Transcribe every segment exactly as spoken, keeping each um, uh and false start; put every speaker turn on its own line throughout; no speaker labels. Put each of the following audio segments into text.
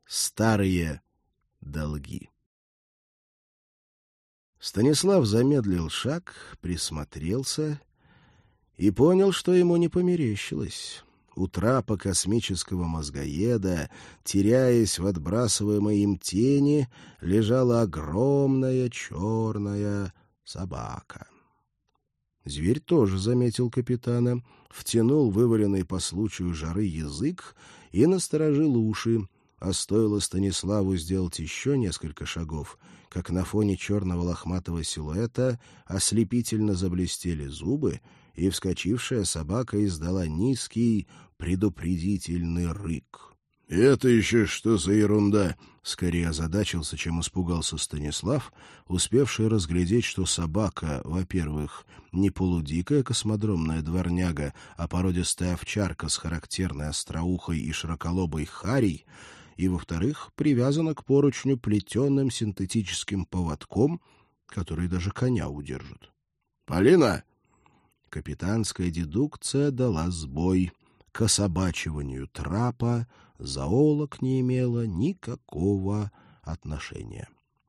Старые долги. Станислав замедлил шаг, присмотрелся и понял, что ему не померещилось. У трапа космического мозгоеда, теряясь в отбрасываемой им тени, лежала огромная черная собака. Зверь тоже заметил капитана, втянул вываленный по случаю жары язык и насторожил уши, а стоило Станиславу сделать еще несколько шагов, как на фоне черного лохматого силуэта ослепительно заблестели зубы, и вскочившая собака издала низкий предупредительный рык. — Это еще что за ерунда? — скорее озадачился, чем испугался Станислав, успевший разглядеть, что собака, во-первых, не полудикая космодромная дворняга, а породистая овчарка с характерной остроухой и широколобой харей, и, во-вторых, привязана к поручню плетеным синтетическим поводком, который даже коня удержит. — Полина! Капитанская дедукция дала сбой. К особачиванию трапа зоолог не имела никакого отношения.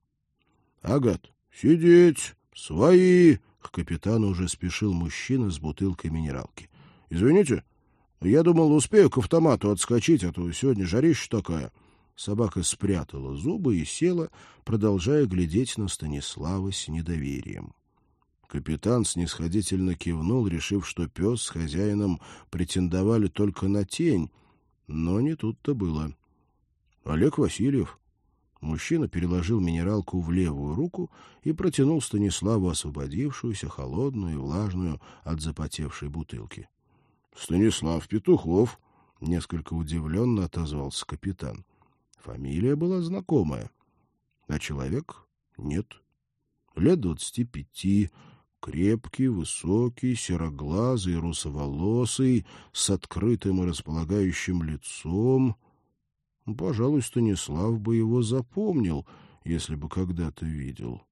— Агат, сидеть! Свои! К капитану уже спешил мужчина с бутылкой минералки. — Извините, я думал, успею к автомату отскочить, а то сегодня жарища такая. Собака спрятала зубы и села, продолжая глядеть на Станислава с недоверием. Капитан снисходительно кивнул, решив, что пес с хозяином претендовали только на тень, но не тут-то было. Олег Васильев. Мужчина переложил минералку в левую руку и протянул Станиславу освободившуюся, холодную и влажную от запотевшей бутылки. — Станислав Петухов, — несколько удивленно отозвался капитан. Фамилия была знакомая, а человек — нет. Лет двадцати пяти, крепкий, высокий, сероглазый, русоволосый, с открытым и располагающим лицом. Пожалуй, Станислав бы его запомнил, если бы когда-то видел.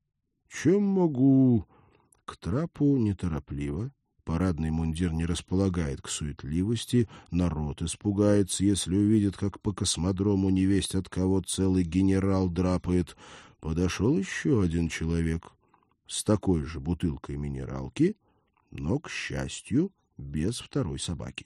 Чем могу? К трапу неторопливо. Парадный мундир не располагает к суетливости, народ испугается, если увидит, как по космодрому невесть от кого целый генерал драпает. Подошел еще один человек с такой же бутылкой минералки, но, к счастью, без второй собаки.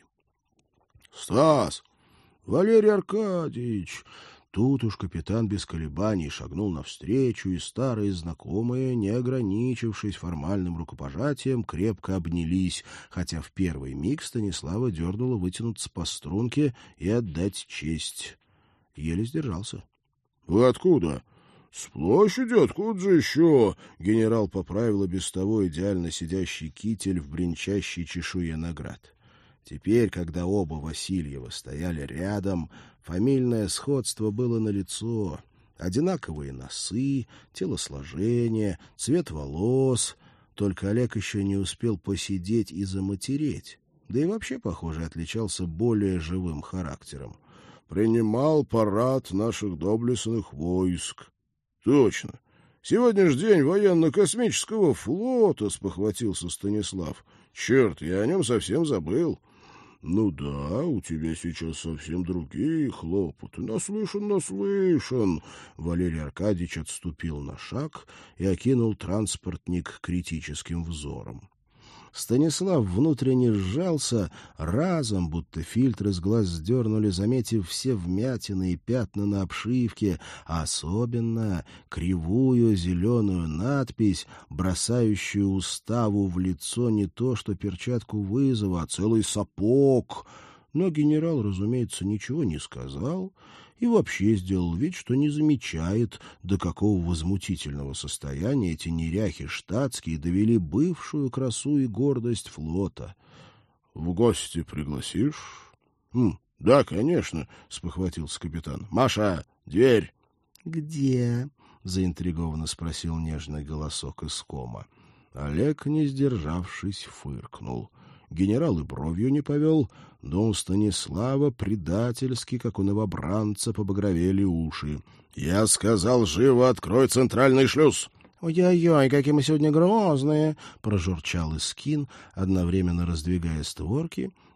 — Стас! Валерий Аркадьевич! Тут уж капитан без колебаний шагнул навстречу, и старые знакомые, не ограничившись формальным рукопожатием, крепко обнялись, хотя в первый миг Станислава дернуло вытянуться по струнке и отдать честь. Еле сдержался. — Вы откуда? — С площади, откуда же еще? Генерал поправил без того идеально сидящий китель в бренчащей чешуе наград. Теперь, когда оба Васильева стояли рядом, фамильное сходство было налицо. Одинаковые носы, телосложение, цвет волос. Только Олег еще не успел посидеть и заматереть. Да и вообще, похоже, отличался более живым характером. «Принимал парад наших доблестных войск». «Точно. Сегодня ж день военно-космического флота», — спохватился Станислав. «Черт, я о нем совсем забыл». «Ну да, у тебя сейчас совсем другие хлопоты. Наслышан, наслышан». Валерий Аркадьевич отступил на шаг и окинул транспортник критическим взором. Станислав внутренне сжался, разом, будто фильтры с глаз сдернули, заметив все вмятины и пятна на обшивке, а особенно кривую зеленую надпись, бросающую уставу в лицо не то что перчатку вызова, а целый сапог. Но генерал, разумеется, ничего не сказал и вообще сделал вид, что не замечает, до какого возмутительного состояния эти неряхи штатские довели бывшую красу и гордость флота. — В гости пригласишь? М, — Да, конечно, — спохватился капитан. — Маша, дверь! — Где? — заинтригованно спросил нежный голосок из кома. Олег, не сдержавшись, фыркнул. Генерал и бровью не повел, но у Станислава предательски, как у новобранца, побагровели уши. — Я сказал, живо открой центральный шлюз! — Ой-ой-ой, какие мы сегодня грозные! — прожурчал Искин, одновременно раздвигая створки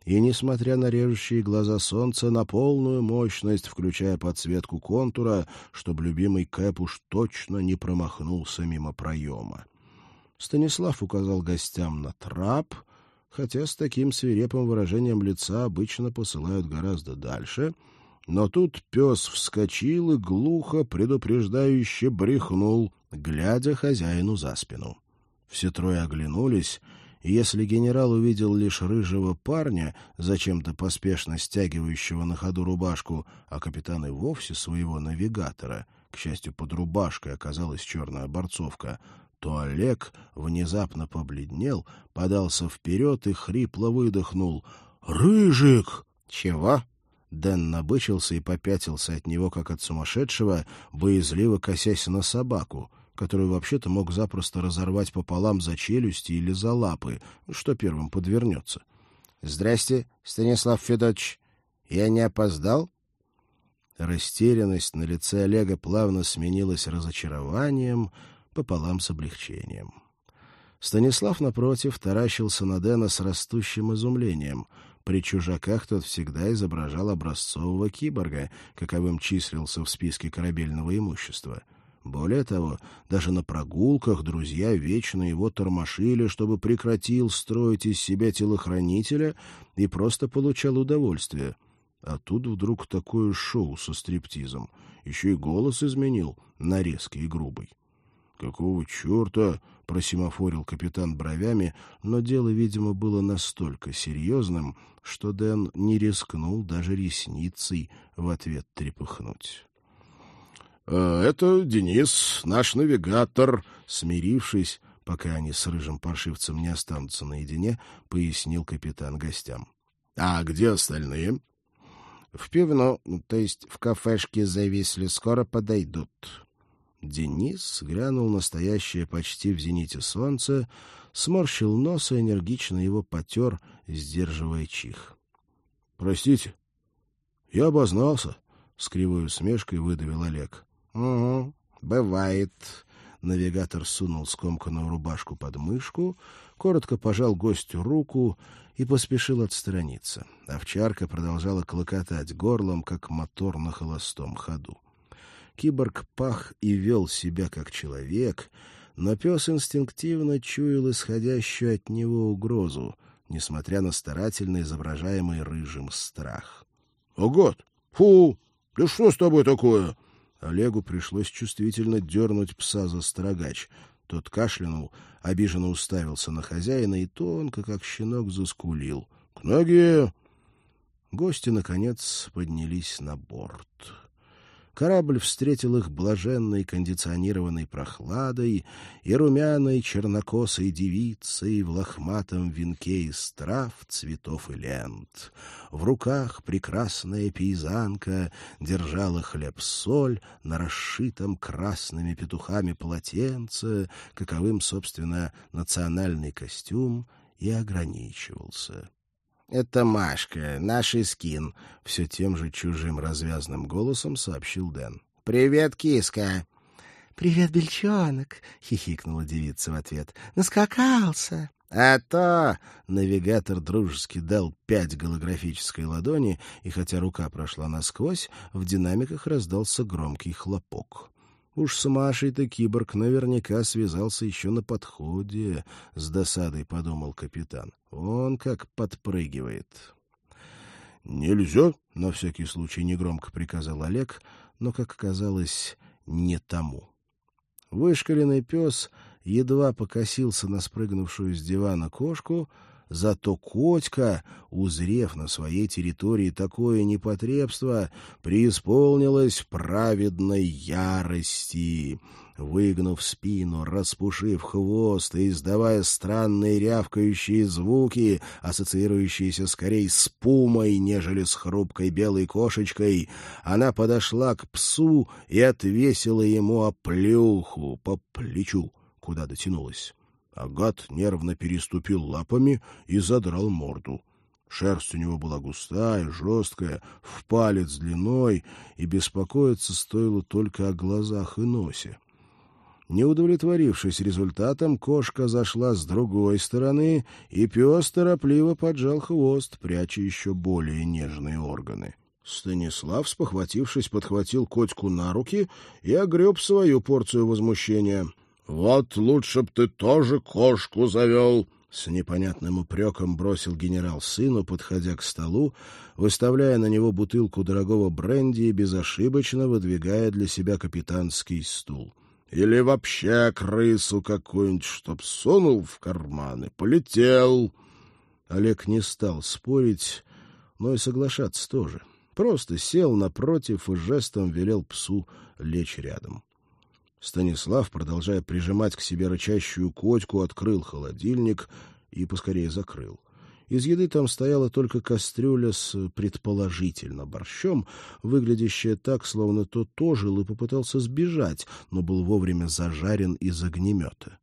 и, несмотря на режущие глаза солнца, на полную мощность, включая подсветку контура, чтобы любимый Кэп уж точно не промахнулся мимо проема. Станислав указал гостям на трап, хотя с таким свирепым выражением лица обычно посылают гораздо дальше, но тут пес вскочил и глухо предупреждающе брехнул, глядя хозяину за спину. Все трое оглянулись, и если генерал увидел лишь рыжего парня, зачем-то поспешно стягивающего на ходу рубашку, а капитан и вовсе своего навигатора, к счастью, под рубашкой оказалась черная борцовка, то Олег внезапно побледнел, подался вперед и хрипло выдохнул: «Рыжик!» «Чего?» Дэн набычился и попятился от него, как от сумасшедшего, боязливо косясь на собаку, которую вообще-то мог запросто разорвать пополам за челюсти или за лапы, что первым подвернется. — Здрасте, Станислав Федотович. Я не опоздал? Растерянность на лице Олега плавно сменилась разочарованием пополам с облегчением. Станислав, напротив, таращился на Дэна с растущим изумлением. При чужаках тот всегда изображал образцового киборга, каковым числился в списке корабельного имущества. Более того, даже на прогулках друзья вечно его тормошили, чтобы прекратил строить из себя телохранителя и просто получал удовольствие. А тут вдруг такое шоу со стриптизом. Еще и голос изменил на резкий и грубый. «Какого черта?» — просимофорил капитан бровями, но дело, видимо, было настолько серьезным, что Дэн не рискнул даже ресницей в ответ трепыхнуть. «Это Денис, наш навигатор», — смирившись, пока они с рыжим паршивцем не останутся наедине, пояснил капитан гостям. «А где остальные?» «В пивно, то есть в кафешке зависли, скоро подойдут». Денис глянул на стоящее почти в зените солнце, сморщил нос и энергично его потер, сдерживая чих. — Простите, я обознался, — с кривой усмешкой выдавил Олег. — Угу, бывает. Навигатор сунул скомканную рубашку под мышку, коротко пожал гостю руку и поспешил отстраниться. Овчарка продолжала клокотать горлом, как мотор на холостом ходу. Киборг пах и вел себя как человек, но пес инстинктивно чуял исходящую от него угрозу, несмотря на старательно изображаемый рыжим страх. — Агат! Фу! Да что с тобой такое? Олегу пришлось чувствительно дернуть пса за строгач. Тот кашлянул, обиженно уставился на хозяина и тонко, как щенок, заскулил. — К ноге! Гости, наконец, поднялись на борт. Корабль встретил их блаженной кондиционированной прохладой и румяной чернокосой девицей в лохматом венке из трав, цветов и лент. В руках прекрасная пейзанка держала хлеб-соль на расшитом красными петухами полотенце, каковым, собственно, национальный костюм и ограничивался. — Это Машка, наш Искин, — все тем же чужим развязным голосом сообщил Дэн. — Привет, киска. — Привет, бельчонок, — хихикнула девица в ответ. — Наскакался. — А то! — навигатор дружески дал пять голографической ладони, и хотя рука прошла насквозь, в динамиках раздался громкий хлопок. Уж с Машей-то киборг наверняка связался еще на подходе, — с досадой подумал капитан. Он как подпрыгивает. — Нельзя, — на всякий случай негромко приказал Олег, но, как оказалось, не тому. Вышкаленный пес едва покосился на спрыгнувшую с дивана кошку, зато Котька, узрев на своей территории такое непотребство, преисполнилась праведной ярости. Выгнув спину, распушив хвост и издавая странные рявкающие звуки, ассоциирующиеся скорее с пумой, нежели с хрупкой белой кошечкой, она подошла к псу и отвесила ему оплеуху по плечу, куда дотянулась. Агат нервно переступил лапами и задрал морду. Шерсть у него была густая, жесткая, в палец длиной, и беспокоиться стоило только о глазах и носе. Не удовлетворившись результатом, кошка зашла с другой стороны, и пес торопливо поджал хвост, пряча еще более нежные органы. Станислав, спохватившись, подхватил котьку на руки и огреб свою порцию возмущения. — Вот лучше б ты тоже кошку завел! — с непонятным упреком бросил генерал сыну, подходя к столу, выставляя на него бутылку дорогого бренди и безошибочно выдвигая для себя капитанский стул. — Или вообще крысу какую-нибудь, чтоб сунул в карман и полетел. Олег не стал спорить, но и соглашаться тоже. Просто сел напротив и жестом велел псу лечь рядом. Станислав, продолжая прижимать к себе рычащую котьку, открыл холодильник и поскорее закрыл. Из еды там стояла только кастрюля с, предположительно, борщом, выглядящая так, словно тот ожил и попытался сбежать, но был вовремя зажарен из огнемета.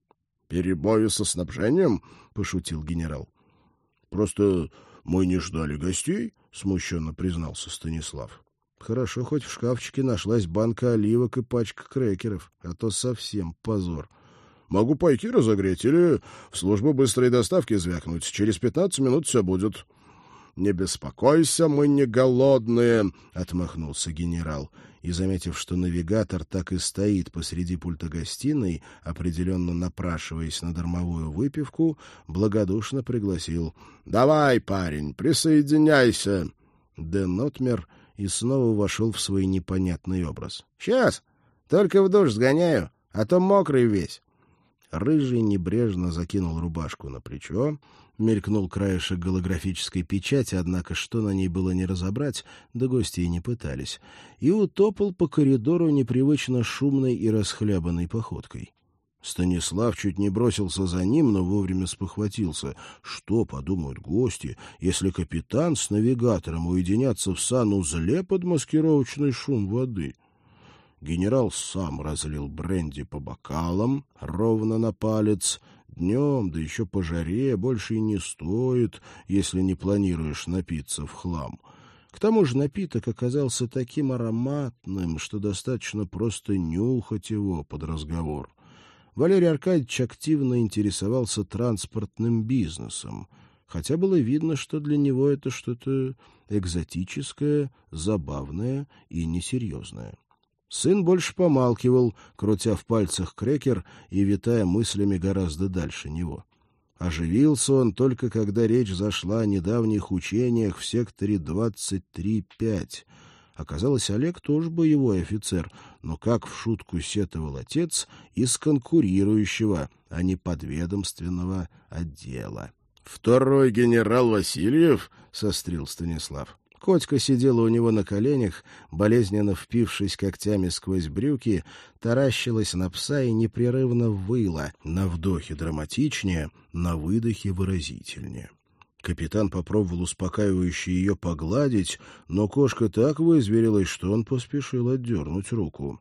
— Перебои со снабжением? — пошутил генерал. — Просто мы не ждали гостей, — смущенно признался Станислав. Хорошо, хоть в шкафчике нашлась банка оливок и пачка крекеров, а то совсем позор. Могу пайки разогреть или в службу быстрой доставки звякнуть. Через пятнадцать минут все будет. — Не беспокойся, мы не голодные, — отмахнулся генерал. И, заметив, что навигатор так и стоит посреди пульта гостиной, определенно напрашиваясь на дармовую выпивку, благодушно пригласил. — Давай, парень, присоединяйся. Дэн отмер и снова вошел в свой непонятный образ. — Сейчас, только в душ сгоняю, а то мокрый весь. Рыжий небрежно закинул рубашку на плечо, мелькнул краешек голографической печати, однако что на ней было не разобрать, да гости и не пытались, и утопал по коридору непривычно шумной и расхлябанной походкой. Станислав чуть не бросился за ним, но вовремя спохватился. Что подумают гости, если капитан с навигатором уединятся в санузле под маскировочный шум воды? Генерал сам разлил бренди по бокалам, ровно на палец. Днем, да еще по жаре, больше и не стоит, если не планируешь напиться в хлам. К тому же напиток оказался таким ароматным, что достаточно просто нюхать его под разговор. Валерий Аркадьевич активно интересовался транспортным бизнесом, хотя было видно, что для него это что-то экзотическое, забавное и несерьезное. Сын больше помалкивал, крутя в пальцах крекер и витая мыслями гораздо дальше него. Оживился он только когда речь зашла о недавних учениях в секторе двадцать три пять. Оказалось, Олег тоже боевой офицер, но, как в шутку сетовал отец, из конкурирующего, а не подведомственного отдела. — Второй генерал Васильев? — сострил Станислав. Котька сидела у него на коленях, болезненно впившись когтями сквозь брюки, таращилась на пса и непрерывно выла, на вдохе драматичнее, на выдохе выразительнее. Капитан попробовал успокаивающе ее погладить, но кошка так вызверилась, что он поспешил отдернуть руку.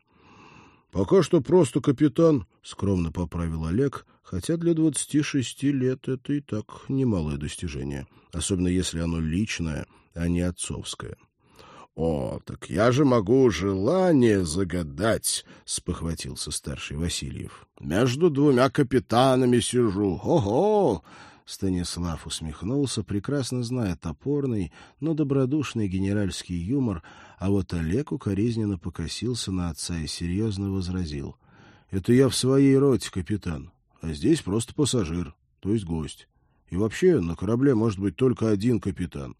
— Пока что просто капитан, — скромно поправил Олег, хотя для двадцати шести лет это и так немалое достижение, особенно если оно личное, а не отцовское. — О, так я же могу желание загадать, — спохватился старший Васильев. — Между двумя капитанами сижу. Ого! Станислав усмехнулся, прекрасно зная топорный, но добродушный генеральский юмор, а вот Олег укоризненно покосился на отца и серьезно возразил. — Это я в своей роте, капитан, а здесь просто пассажир, то есть гость. И вообще на корабле может быть только один капитан.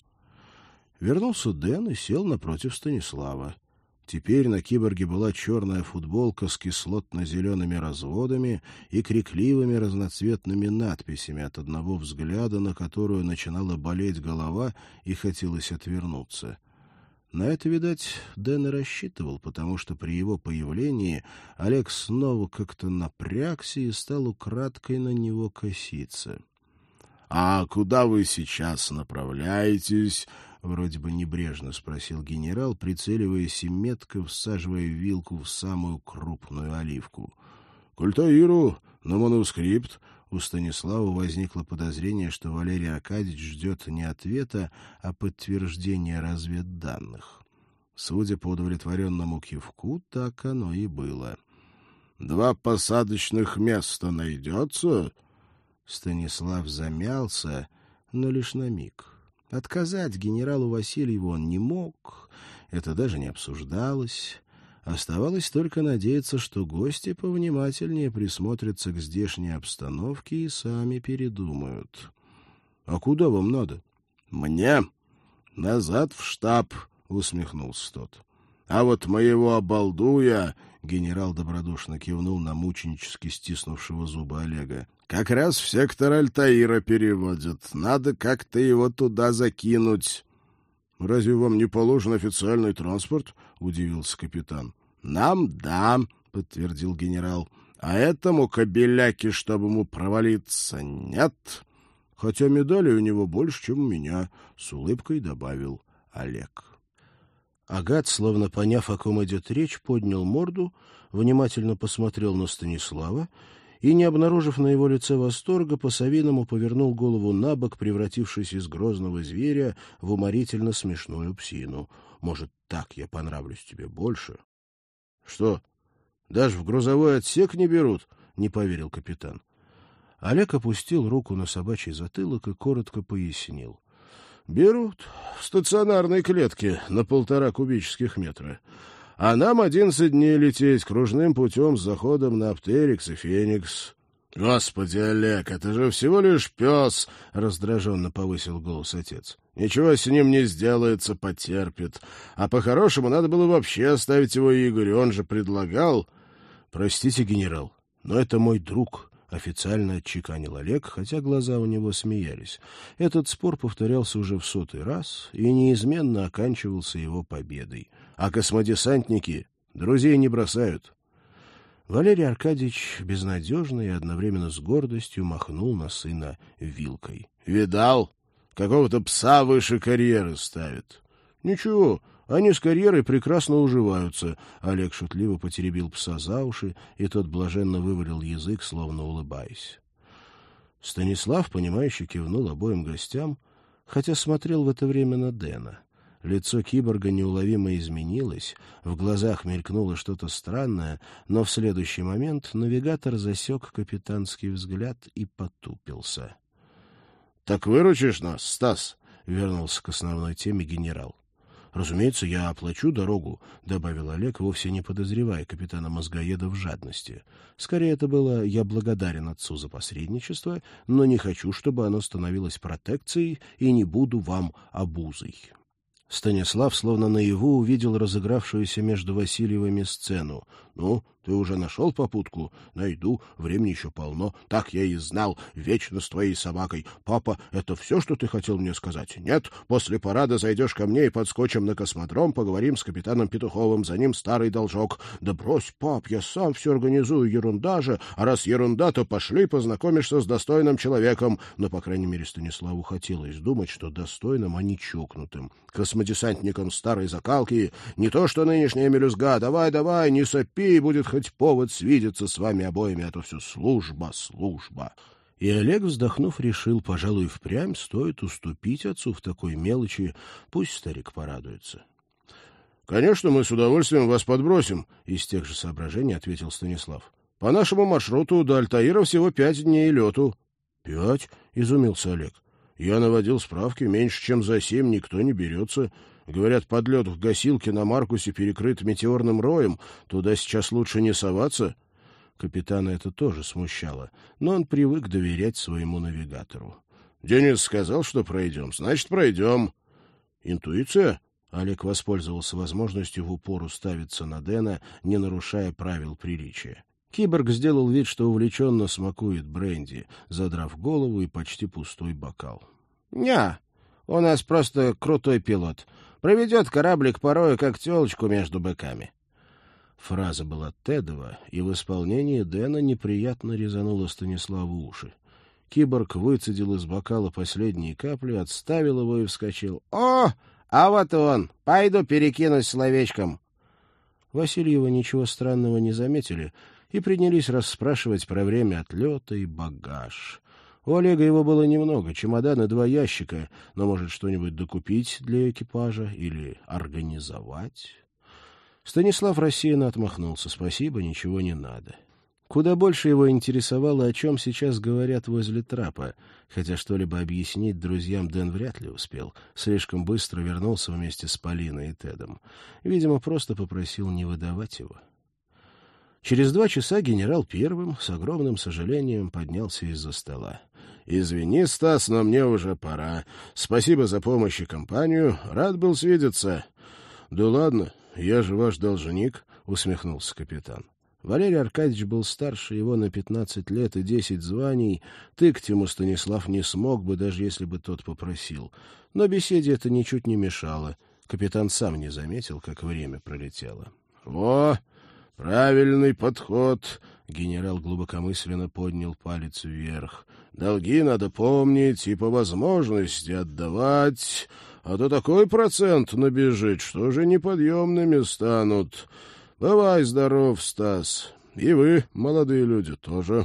Вернулся Дэн и сел напротив Станислава. Теперь на киборге была черная футболка с кислотно-зелеными разводами и крикливыми разноцветными надписями, от одного взгляда на которую начинала болеть голова и хотелось отвернуться. На это, видать, Дэн и рассчитывал, потому что при его появлении Олег снова как-то напрягся и стал украдкой на него коситься. — А куда вы сейчас направляетесь? — вроде бы небрежно спросил генерал, прицеливаясь и метко всаживая вилку в самую крупную оливку. — К Альтаиру, на манускрипт. У Станислава возникло подозрение, что Валерий Аркадьевич ждет не ответа, а подтверждения разведданных. Судя по удовлетворенному кивку, так оно и было. — Два посадочных места найдется? Станислав замялся, но лишь на миг. Отказать генералу Васильеву он не мог, это даже не обсуждалось. Оставалось только надеяться, что гости повнимательнее присмотрятся к здешней обстановке и сами передумают. — А куда вам надо? — Мне назад в штаб, — усмехнулся тот. — А вот моего обалдуя, — генерал добродушно кивнул на мученически стиснувшего зубы Олега, — как раз в сектор Альтаира переводят. Надо как-то его туда закинуть. — Разве вам не положен официальный транспорт? — удивился капитан. — Нам — да, — подтвердил генерал. — А этому кобеляке, чтобы ему провалиться, нет. Хотя медалей у него больше, чем у меня, — с улыбкой добавил Олег. Агат, словно поняв, о ком идет речь, поднял морду, внимательно посмотрел на Станислава и, не обнаружив на его лице восторга, по-совиному повернул голову на бок, превратившись из грозного зверя в уморительно смешную псину. «Может, так я понравлюсь тебе больше?» «Что, даже в грузовой отсек не берут?» — не поверил капитан. Олег опустил руку на собачий затылок и коротко пояснил. «Берут в стационарной клетке на полтора кубических метра. А нам одиннадцать дней лететь кружным путем с заходом на Аптерикс и Феникс». «Господи, Олег, это же всего лишь пес!» — раздраженно повысил голос отец. «Ничего с ним не сделается, потерпит. А по-хорошему надо было вообще оставить его Игорю, он же предлагал...» «Простите, генерал, но это мой друг», — официально отчеканил Олег, хотя глаза у него смеялись. Этот спор повторялся уже в сотый раз и неизменно оканчивался его победой. А космодесантники друзей не бросают. Валерий Аркадьевич безнадежно и одновременно с гордостью махнул на сына вилкой. — Видал? Какого-то пса выше карьеры ставит. — Ничего, они с карьерой прекрасно уживаются. Олег шутливо потеребил пса за уши, и тот блаженно вывалил язык, словно улыбаясь. Станислав, понимающе кивнул обоим гостям, хотя смотрел в это время на Дэна. Лицо киборга неуловимо изменилось, в глазах мелькнуло что-то странное, но в следующий момент навигатор засек капитанский взгляд и потупился. — Так выручишь нас, Стас? — вернулся к основной теме генерал. — Разумеется, я оплачу дорогу, — добавил Олег, вовсе не подозревая капитана Мозгоеда в жадности. Скорее, это было «я благодарен отцу за посредничество, но не хочу, чтобы оно становилось протекцией, и не буду вам обузой». Станислав словно наяву увидел разыгравшуюся между Васильевыми сцену. — Ну, ты уже нашел попутку? — Найду, времени еще полно. — Так я и знал, вечно с твоей собакой. Папа, это все, что ты хотел мне сказать? Нет, после парада зайдешь ко мне и подскочим на космодром, поговорим с капитаном Петуховым, за ним старый должок. Да брось, пап, я сам все организую, ерунда же. А раз ерунда, то пошли, познакомишься с достойным человеком. Но, по крайней мере, Станиславу хотелось думать, что достойным, а не чокнутым. Космодесантникам старой закалки, не то что нынешняя мелюзга. Давай, давай, не сопи, будет хоть повод свидеться с вами обоими, а то все служба, служба. И Олег, вздохнув, решил, пожалуй, впрямь стоит уступить отцу в такой мелочи, пусть старик порадуется. — Конечно, мы с удовольствием вас подбросим, — из тех же соображений ответил Станислав. — По нашему маршруту до Альтаира всего пять дней лету. — Пять? — изумился Олег. — Я наводил справки, меньше чем за семь никто не берется. Говорят, подлет к гасилке на Маркусе перекрыт метеорным роем, туда сейчас лучше не соваться. Капитана это тоже смущало, но он привык доверять своему навигатору. — Денис сказал, что пройдем, значит, пройдем. — Интуиция? Олег воспользовался возможностью в упор уставиться на Дэна, не нарушая правил приличия. Киборг сделал вид, что увлеченно смакует бренди, задрав голову и почти пустой бокал. — Ня, у нас просто крутой пилот. Проведет кораблик порою, как телочку между быками. Фраза была Тедова, и в исполнении Дэна неприятно резанула Станиславу уши. Киборг выцедил из бокала последние капли, отставил его и вскочил. — О, а вот он! Пойду перекинусь словечком. Васильева ничего странного не заметили и принялись расспрашивать про время отлета и багаж. У Олега его было немного, чемодан и два ящика, но, может, что-нибудь докупить для экипажа или организовать? Станислав рассеянно отмахнулся. Спасибо, ничего не надо. Куда больше его интересовало, о чем сейчас говорят возле трапа, хотя что-либо объяснить друзьям Дэн вряд ли успел. Слишком быстро вернулся вместе с Полиной и Тедом. Видимо, просто попросил не выдавать его. Через два часа генерал первым, с огромным сожалением, поднялся из-за стола. — Извини, Стас, но мне уже пора. Спасибо за помощь и компанию. Рад был свидеться. — Да ладно, я же ваш должник, — усмехнулся капитан. Валерий Аркадьевич был старше его на пятнадцать лет и десять званий. Тыкать ему Станислав не смог бы, даже если бы тот попросил. Но беседе это ничуть не мешало. Капитан сам не заметил, как время пролетело. — О, правильный подход! — генерал глубокомысленно поднял палец вверх. — Долги надо помнить и по возможности отдавать, а то такой процент набежит, что уже неподъемными станут. Бывай здоров, Стас. И вы, молодые люди, тоже.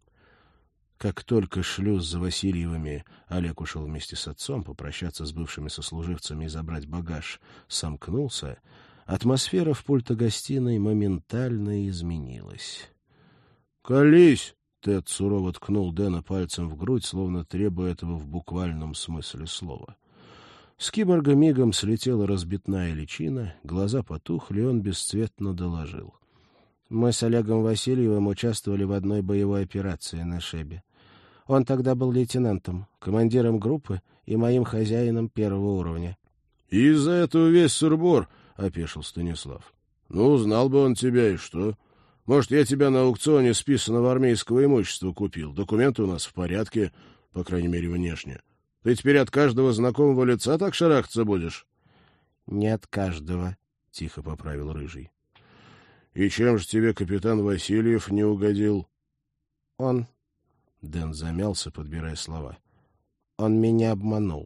Как только шлюз за Васильевыми, Олег ушел вместе с отцом попрощаться с бывшими сослуживцами и забрать багаж, сомкнулся, атмосфера в пульто-гостиной моментально изменилась. — Колись! — Тед сурово ткнул Дэна пальцем в грудь, словно требуя этого в буквальном смысле слова. С киборга мигом слетела разбитная личина, глаза потухли, и он бесцветно доложил. Мы с Олегом Васильевым участвовали в одной боевой операции на Шебе. Он тогда был лейтенантом, командиром группы и моим хозяином первого уровня. — Из-за этого весь сыр-бор, — опешил Станислав. — Ну, знал бы он тебя, и что? Может, я тебя на аукционе списанного армейского имущества купил. Документы у нас в порядке, по крайней мере, внешне. Ты теперь от каждого знакомого лица так шарахаться будешь? — Не от каждого, — тихо поправил Рыжий. — И чем же тебе капитан Васильев не угодил? — Он... Дэн замялся, подбирая слова. — Он меня обманул.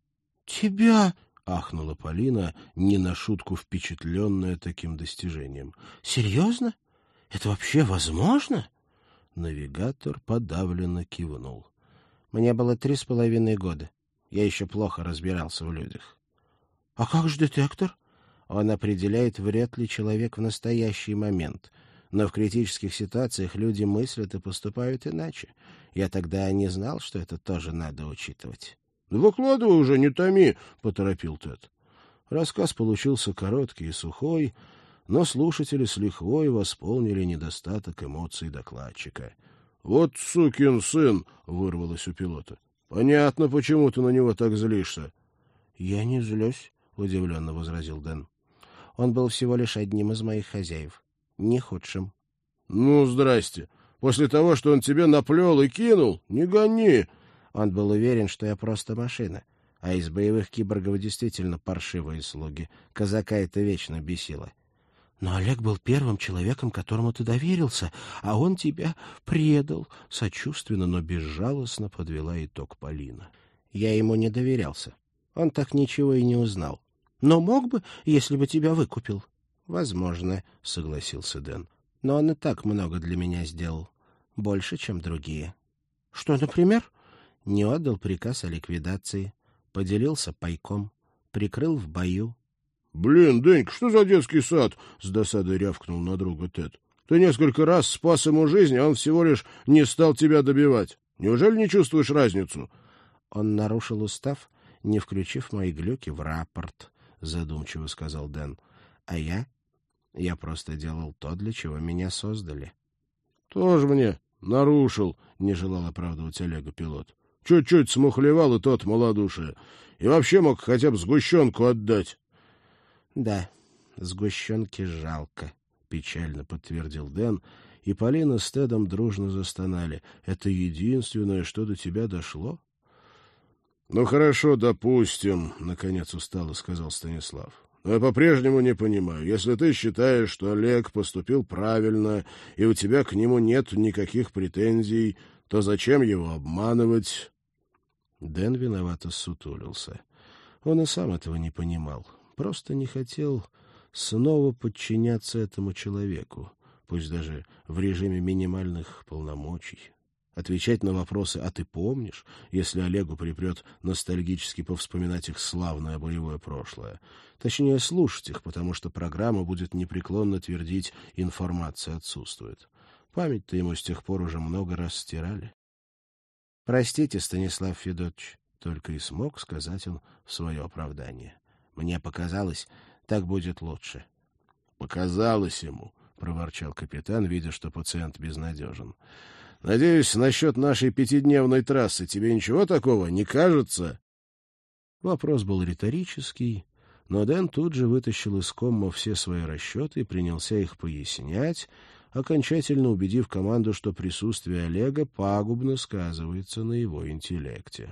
— Тебя... — ахнула Полина, не на шутку впечатленная таким достижением. — Серьезно? Это вообще возможно? Навигатор подавленно кивнул. Мне было три с половиной года. Я еще плохо разбирался в людях. — А как же детектор? Он определяет, вряд ли человек в настоящий момент. Но в критических ситуациях люди мыслят и поступают иначе. Я тогда не знал, что это тоже надо учитывать. — Да выкладывай уже, не томи, — поторопил Тед. Рассказ получился короткий и сухой, но слушатели с лихвой восполнили недостаток эмоций докладчика. — Вот сукин сын! — вырвалось у пилота. — Понятно, почему ты на него так злишься. — Я не злюсь, — удивленно возразил Дэн. Он был всего лишь одним из моих хозяев, не худшим. — Ну, здрасте. После того, что он тебе наплел и кинул, не гони. Он был уверен, что я просто машина, а из боевых киборгов действительно паршивые слуги. Казака это вечно бесило. Но Олег был первым человеком, которому ты доверился, а он тебя предал, — сочувственно, но безжалостно подвела итог Полина. Я ему не доверялся. Он так ничего и не узнал. Но мог бы, если бы тебя выкупил. — Возможно, — согласился Дэн. Но он и так много для меня сделал. Больше, чем другие. — Что, например? Не отдал приказ о ликвидации, поделился пайком, прикрыл в бою. — Блин, Денька, что за детский сад? — с досадой рявкнул на друга Тед. — Ты несколько раз спас ему жизнь, а он всего лишь не стал тебя добивать. Неужели не чувствуешь разницу? Он нарушил устав, не включив мои глюки в рапорт, — задумчиво сказал Дэн. — А я? Я просто делал то, для чего меня создали. — Тоже мне нарушил, — не желал оправдывать Олега пилот. — Чуть-чуть смухлевал и тот малодушие. И вообще мог хотя бы сгущенку отдать. — Да, сгущенки жалко, — печально подтвердил Дэн, и Полина с Тедом дружно застонали. — Это единственное, что до тебя дошло? — Ну, хорошо, допустим, — наконец устало сказал Станислав. — Но я по-прежнему не понимаю. Если ты считаешь, что Олег поступил правильно, и у тебя к нему нет никаких претензий, то зачем его обманывать? Дэн виновато ссутулился. Он и сам этого не понимал. Просто не хотел снова подчиняться этому человеку, пусть даже в режиме минимальных полномочий. Отвечать на вопросы «а ты помнишь?», если Олегу припрет ностальгически повспоминать их славное боевое прошлое. Точнее, слушать их, потому что программа будет непреклонно твердить «информация отсутствует». Память-то ему с тех пор уже много раз стирали. — Простите, Станислав Федотович, — только и смог сказать он в свое оправдание. — Мне показалось, так будет лучше. — Показалось ему, — проворчал капитан, видя, что пациент безнадежен. — Надеюсь, насчет нашей пятидневной трассы тебе ничего такого не кажется? Вопрос был риторический, но Дэн тут же вытащил из комма все свои расчеты и принялся их пояснять, окончательно убедив команду, что присутствие Олега пагубно сказывается на его интеллекте.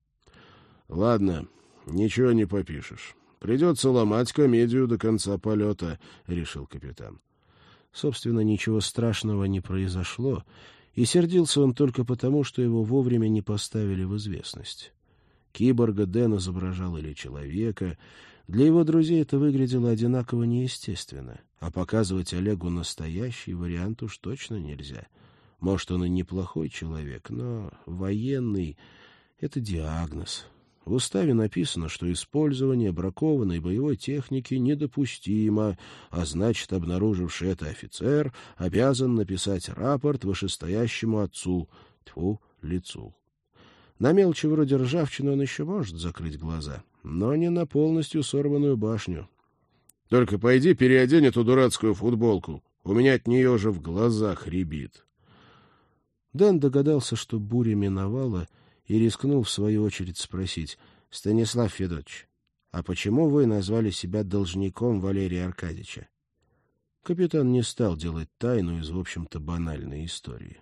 — Ладно, ничего не попишешь. Придется ломать комедию до конца полета, — решил капитан. Собственно, ничего страшного не произошло, и сердился он только потому, что его вовремя не поставили в известность. Киборга Дэн изображал или человека. Для его друзей это выглядело одинаково неестественно, а показывать Олегу настоящий вариант уж точно нельзя. Может, он и неплохой человек, но военный — это диагноз. В уставе написано, что использование бракованной боевой техники недопустимо, а значит, обнаруживший это офицер обязан написать рапорт вышестоящему отцу, тьфу, лицу. На мелочи вроде ржавчины он еще может закрыть глаза, но не на полностью сорванную башню. — Только пойди переодень эту дурацкую футболку. У меня от нее же в глазах рябит. Дэн догадался, что буря миновала, и рискнул в свою очередь спросить: — Станислав Федотович, а почему вы назвали себя должником Валерия Аркадьевича? Капитан не стал делать тайну из, в общем-то, банальной истории.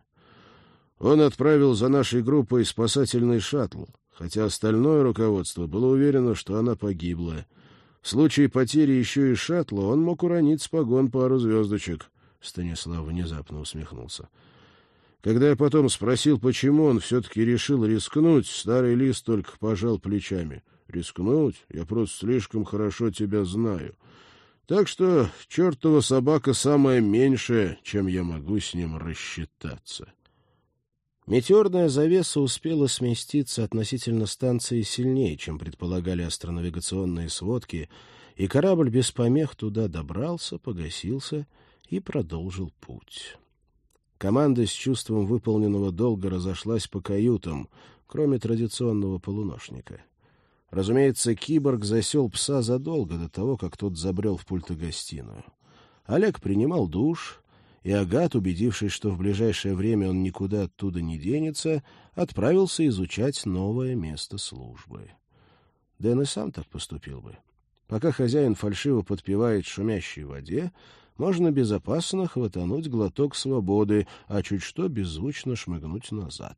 Он отправил за нашей группой спасательный шаттл, хотя остальное руководство было уверено, что она погибла. В случае потери еще и шаттла он мог уронить с погон пару звездочек. Станислав внезапно усмехнулся. Когда я потом спросил, почему он все-таки решил рискнуть, старый лис только пожал плечами. Рискнуть? Я просто слишком хорошо тебя знаю. Так что чертова собака самая меньшая, чем я могу с ним рассчитаться. Метеорная завеса успела сместиться относительно станции сильнее, чем предполагали астронавигационные сводки, и корабль без помех туда добрался, погасился и продолжил путь. Команда с чувством выполненного долга разошлась по каютам, кроме традиционного полуношника. Разумеется, киборг засел пса задолго до того, как тот забрел в пультогостиную. Олег принимал душ, и Агат, убедившись, что в ближайшее время он никуда оттуда не денется, отправился изучать новое место службы. Дэн и сам так поступил бы. Пока хозяин фальшиво подпевает шумящей воде, можно безопасно хватануть глоток свободы, а чуть что беззвучно шмыгнуть назад.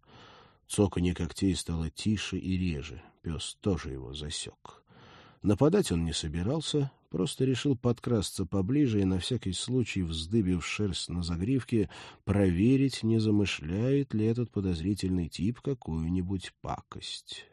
Цоканье когтей стало тише и реже. Пес тоже его засек. Нападать он не собирался, просто решил подкрасться поближе и, на всякий случай, вздыбив шерсть на загривке, проверить, не замышляет ли этот подозрительный тип какую-нибудь пакость.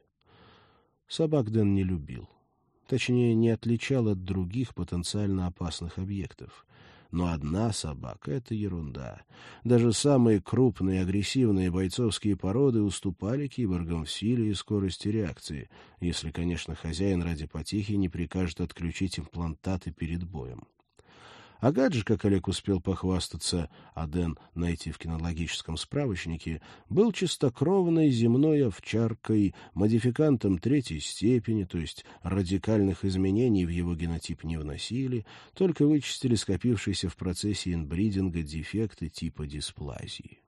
Собак Дэн не любил. Точнее, не отличал от других потенциально опасных объектов. Но одна собака — это ерунда. Даже самые крупные агрессивные бойцовские породы уступали киборгам в силе и скорости реакции, если, конечно, хозяин ради потехи не прикажет отключить имплантаты перед боем. Агат же, как Олег успел похвастаться, а Дэн найти в кинологическом справочнике, был чистокровной земной овчаркой, модификантом третьей степени, то есть радикальных изменений в его генотип не вносили, только вычистили скопившиеся в процессе инбридинга дефекты типа дисплазии.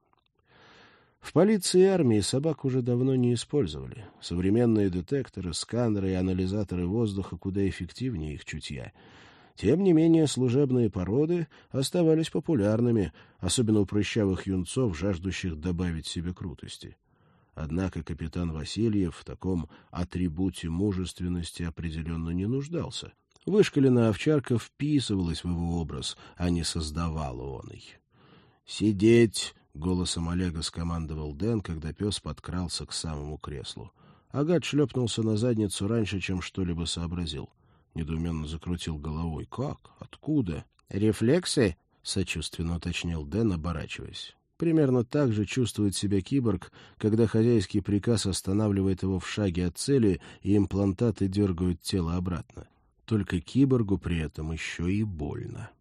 В полиции и армии собак уже давно не использовали. Современные детекторы, сканеры и анализаторы воздуха куда эффективнее их чутья. Тем не менее, служебные породы оставались популярными, особенно у прыщавых юнцов, жаждущих добавить себе крутости. Однако капитан Васильев в таком атрибуте мужественности определенно не нуждался. Вышкаленная овчарка вписывалась в его образ, а не создавала он их. «Сидеть!» — голосом Олега скомандовал Дэн, когда пес подкрался к самому креслу. Агат шлепнулся на задницу раньше, чем что-либо сообразил. Недоуменно закрутил головой. «Как? Откуда?» «Рефлексы?» — сочувственно уточнил Дэн, оборачиваясь. Примерно так же чувствует себя киборг, когда хозяйский приказ останавливает его в шаге от цели, и имплантаты дергают тело обратно. Только киборгу при этом еще и больно.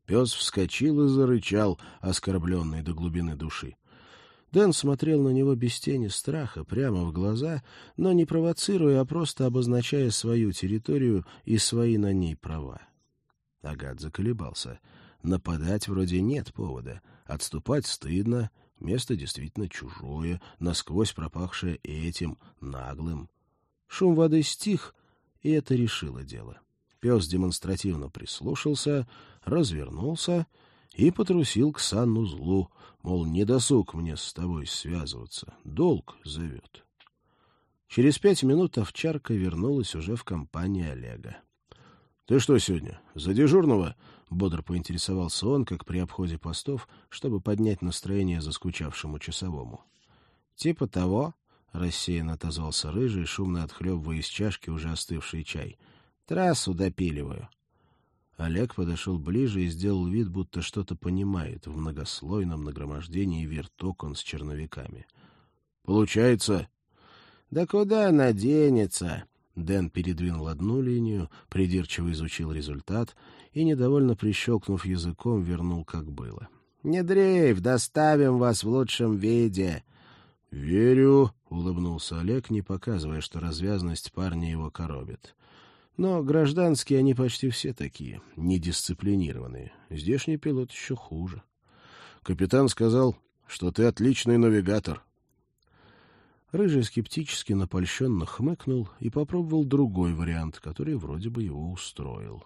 Пес вскочил и зарычал, оскорбленный до глубины души. Дэн смотрел на него без тени страха, прямо в глаза, но не провоцируя, а просто обозначая свою территорию и свои на ней права. Агат заколебался. Нападать вроде нет повода, отступать стыдно, место действительно чужое, насквозь пропахшее этим, наглым. Шум воды стих, и это решило дело. Пес демонстративно прислушался, развернулся и потрусил к санузлу, мол, не досуг мне с тобой связываться, долг зовет. Через пять минут овчарка вернулась уже в компании Олега. — Ты что сегодня, за дежурного? — бодро поинтересовался он, как при обходе постов, чтобы поднять настроение заскучавшему часовому. — Типа того, — рассеянно отозвался Рыжий, шумно отхлебывая из чашки уже остывший чай. — Трассу допиливаю. Олег подошел ближе и сделал вид, будто что-то понимает в многослойном нагромождении вертокон с черновиками. — Получается? — Да куда она денется? Дэн передвинул одну линию, придирчиво изучил результат и, недовольно прищелкнув языком, вернул, как было. — Не дрейф, доставим вас в лучшем виде. — Верю, — улыбнулся Олег, не показывая, что развязность парня его коробит. Но гражданские они почти все такие, недисциплинированные. Здешний пилот еще хуже. Капитан сказал, что ты отличный навигатор. Рыжий скептически напольщенно хмыкнул и попробовал другой вариант, который вроде бы его устроил.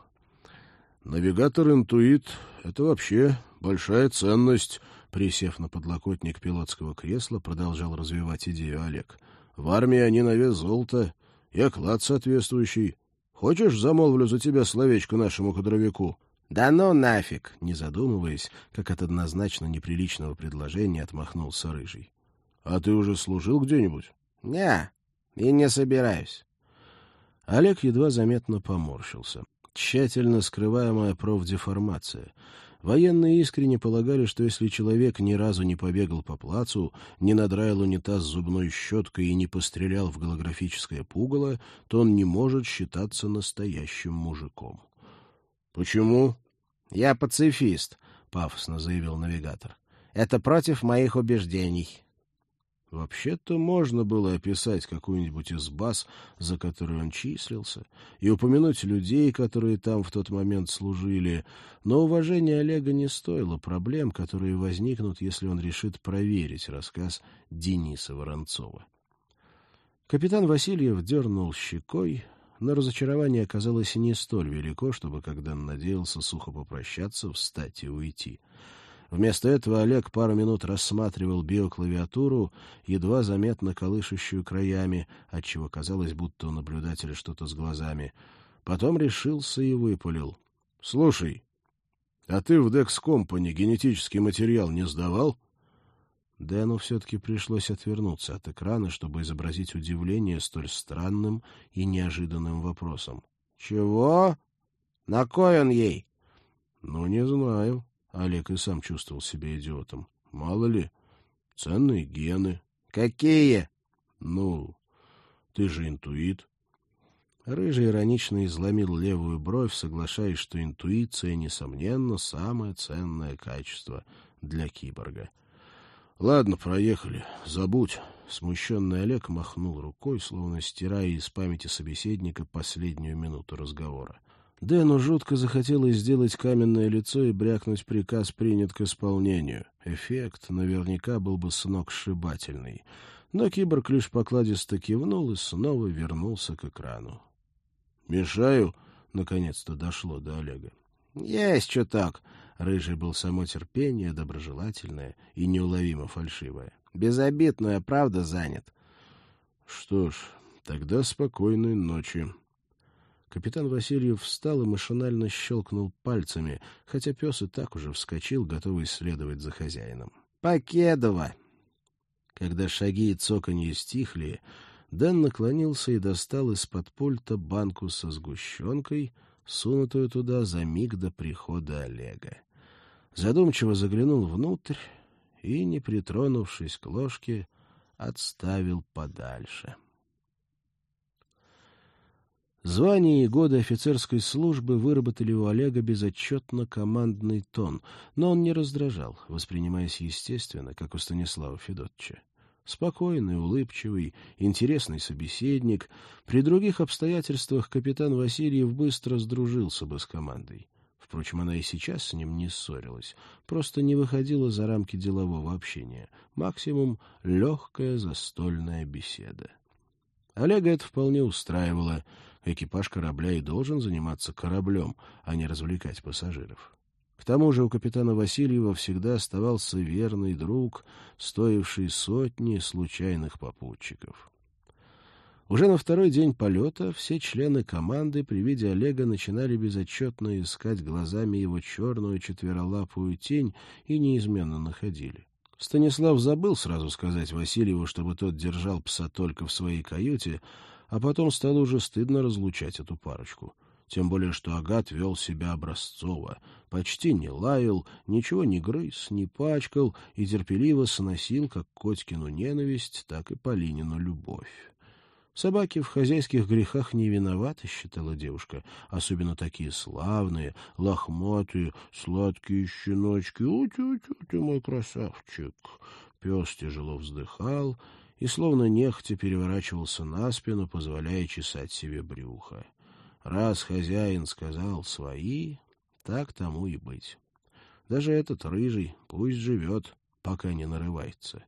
Навигатор-интуит — это вообще большая ценность, присев на подлокотник пилотского кресла, продолжал развивать идею Олег. В армии они на вес золота, и оклад соответствующий. Хочешь, замолвлю за тебя словечко нашему кадровику? — Да ну нафиг! — не задумываясь, как от однозначно неприличного предложения отмахнулся Рыжий. — А ты уже служил где-нибудь? — Не, и не собираюсь. Олег едва заметно поморщился. Тщательно скрываемая профдеформация. Военные искренне полагали, что если человек ни разу не побегал по плацу, не надраил унитаз зубной щеткой и не пострелял в голографическое пугало, то он не может считаться настоящим мужиком. — Почему? — Я пацифист, — пафосно заявил навигатор. — Это против моих убеждений. Вообще-то можно было описать какую-нибудь из баз, за которой он числился, и упомянуть людей, которые там в тот момент служили, но уважение Олега не стоило проблем, которые возникнут, если он решит проверить рассказ Дениса Воронцова. Капитан Васильев дернул щекой, но разочарование оказалось не столь велико, чтобы, когда он надеялся сухо попрощаться, встать и уйти. Вместо этого Олег пару минут рассматривал биоклавиатуру, едва заметно колышущую краями, отчего казалось, будто у наблюдателя что-то с глазами. Потом решился и выпалил. — Слушай, а ты в Dex Company генетический материал не сдавал? Дэну все-таки пришлось отвернуться от экрана, чтобы изобразить удивление столь странным и неожиданным вопросом. — Чего? На кой он ей? — Ну, не знаю. Олег и сам чувствовал себя идиотом. Мало ли, ценные гены. — Какие? — Ну, ты же интуит. Рыжий иронично изломил левую бровь, соглашаясь, что интуиция, несомненно, самое ценное качество для киборга. — Ладно, проехали. Забудь. Смущенный Олег махнул рукой, словно стирая из памяти собеседника последнюю минуту разговора. Дэну жутко захотелось сделать каменное лицо и брякнуть приказ принят к исполнению. Эффект наверняка был бы сногсшибательный. Но киборг лишь покладисто кивнул и снова вернулся к экрану. «Мешаю?» — наконец-то дошло до Олега. «Есть чуток». Рыжий был само терпение, доброжелательное и неуловимо фальшивое. «Безобидная, правда, занят». «Что ж, тогда спокойной ночи». Капитан Васильев встал и машинально щелкнул пальцами, хотя пес и так уже вскочил, готовый следовать за хозяином. «Покедова!» Когда шаги и цоканье стихли, Дэн наклонился и достал из-под пульта банку со сгущенкой, сунутую туда за миг до прихода Олега. Задумчиво заглянул внутрь и, не притронувшись к ложке, отставил подальше. Звание и годы офицерской службы выработали у Олега безотчетно командный тон, но он не раздражал, воспринимаясь естественно, как у Станислава Федотовича. Спокойный, улыбчивый, интересный собеседник, при других обстоятельствах капитан Васильев быстро сдружился бы с командой. Впрочем, она и сейчас с ним не ссорилась, просто не выходила за рамки делового общения. Максимум — легкая застольная беседа. Олега это вполне устраивало. Экипаж корабля и должен заниматься кораблем, а не развлекать пассажиров. К тому же у капитана Васильева всегда оставался верный друг, стоивший сотни случайных попутчиков. Уже на второй день полета все члены команды при виде Олега начинали безотчетно искать глазами его черную четверолапую тень и неизменно находили. Станислав забыл сразу сказать Васильеву, чтобы тот держал пса только в своей каюте, а потом стало уже стыдно разлучать эту парочку. Тем более, что Агат вел себя образцово, почти не лаял, ничего не грыз, не пачкал и терпеливо сносил как Котькину ненависть, так и Полинину любовь. Собаки в хозяйских грехах не виноваты, считала девушка, особенно такие славные, лохматые, сладкие щеночки. «У-тю-тю, ты мой красавчик!» Пес тяжело вздыхал и словно нехотя переворачивался на спину, позволяя чесать себе брюхо. Раз хозяин сказал «свои», так тому и быть. Даже этот рыжий пусть живет, пока не нарывается.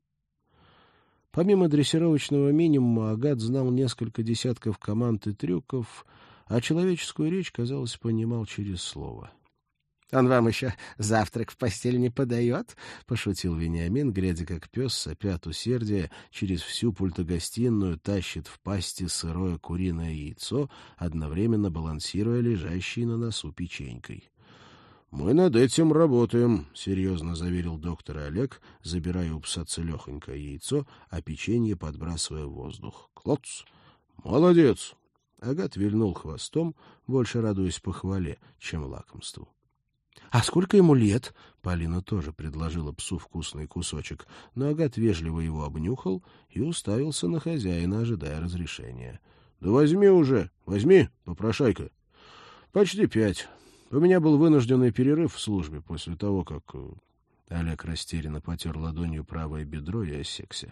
Помимо дрессировочного минимума, Агат знал несколько десятков команд и трюков, а человеческую речь, казалось, понимал через слово. — Он вам еще завтрак в постель не подает? — пошутил Вениамин, глядя, как пес, сопя от усердия, через всю пультогостиную тащит в пасти сырое куриное яйцо, одновременно балансируя лежащей на носу печенькой. — Мы над этим работаем, — серьезно заверил доктор Олег, забирая у пса целехонькое яйцо, а печенье подбрасывая в воздух. — Клоц! Молодец! Агат вильнул хвостом, больше радуясь похвале, чем лакомству. — А сколько ему лет? — Полина тоже предложила псу вкусный кусочек, но Агат вежливо его обнюхал и уставился на хозяина, ожидая разрешения. — Да возьми уже, возьми, попрошайка. — Почти пять. У меня был вынужденный перерыв в службе после того, как... Олег растерянно потер ладонью правое бедро и осекся.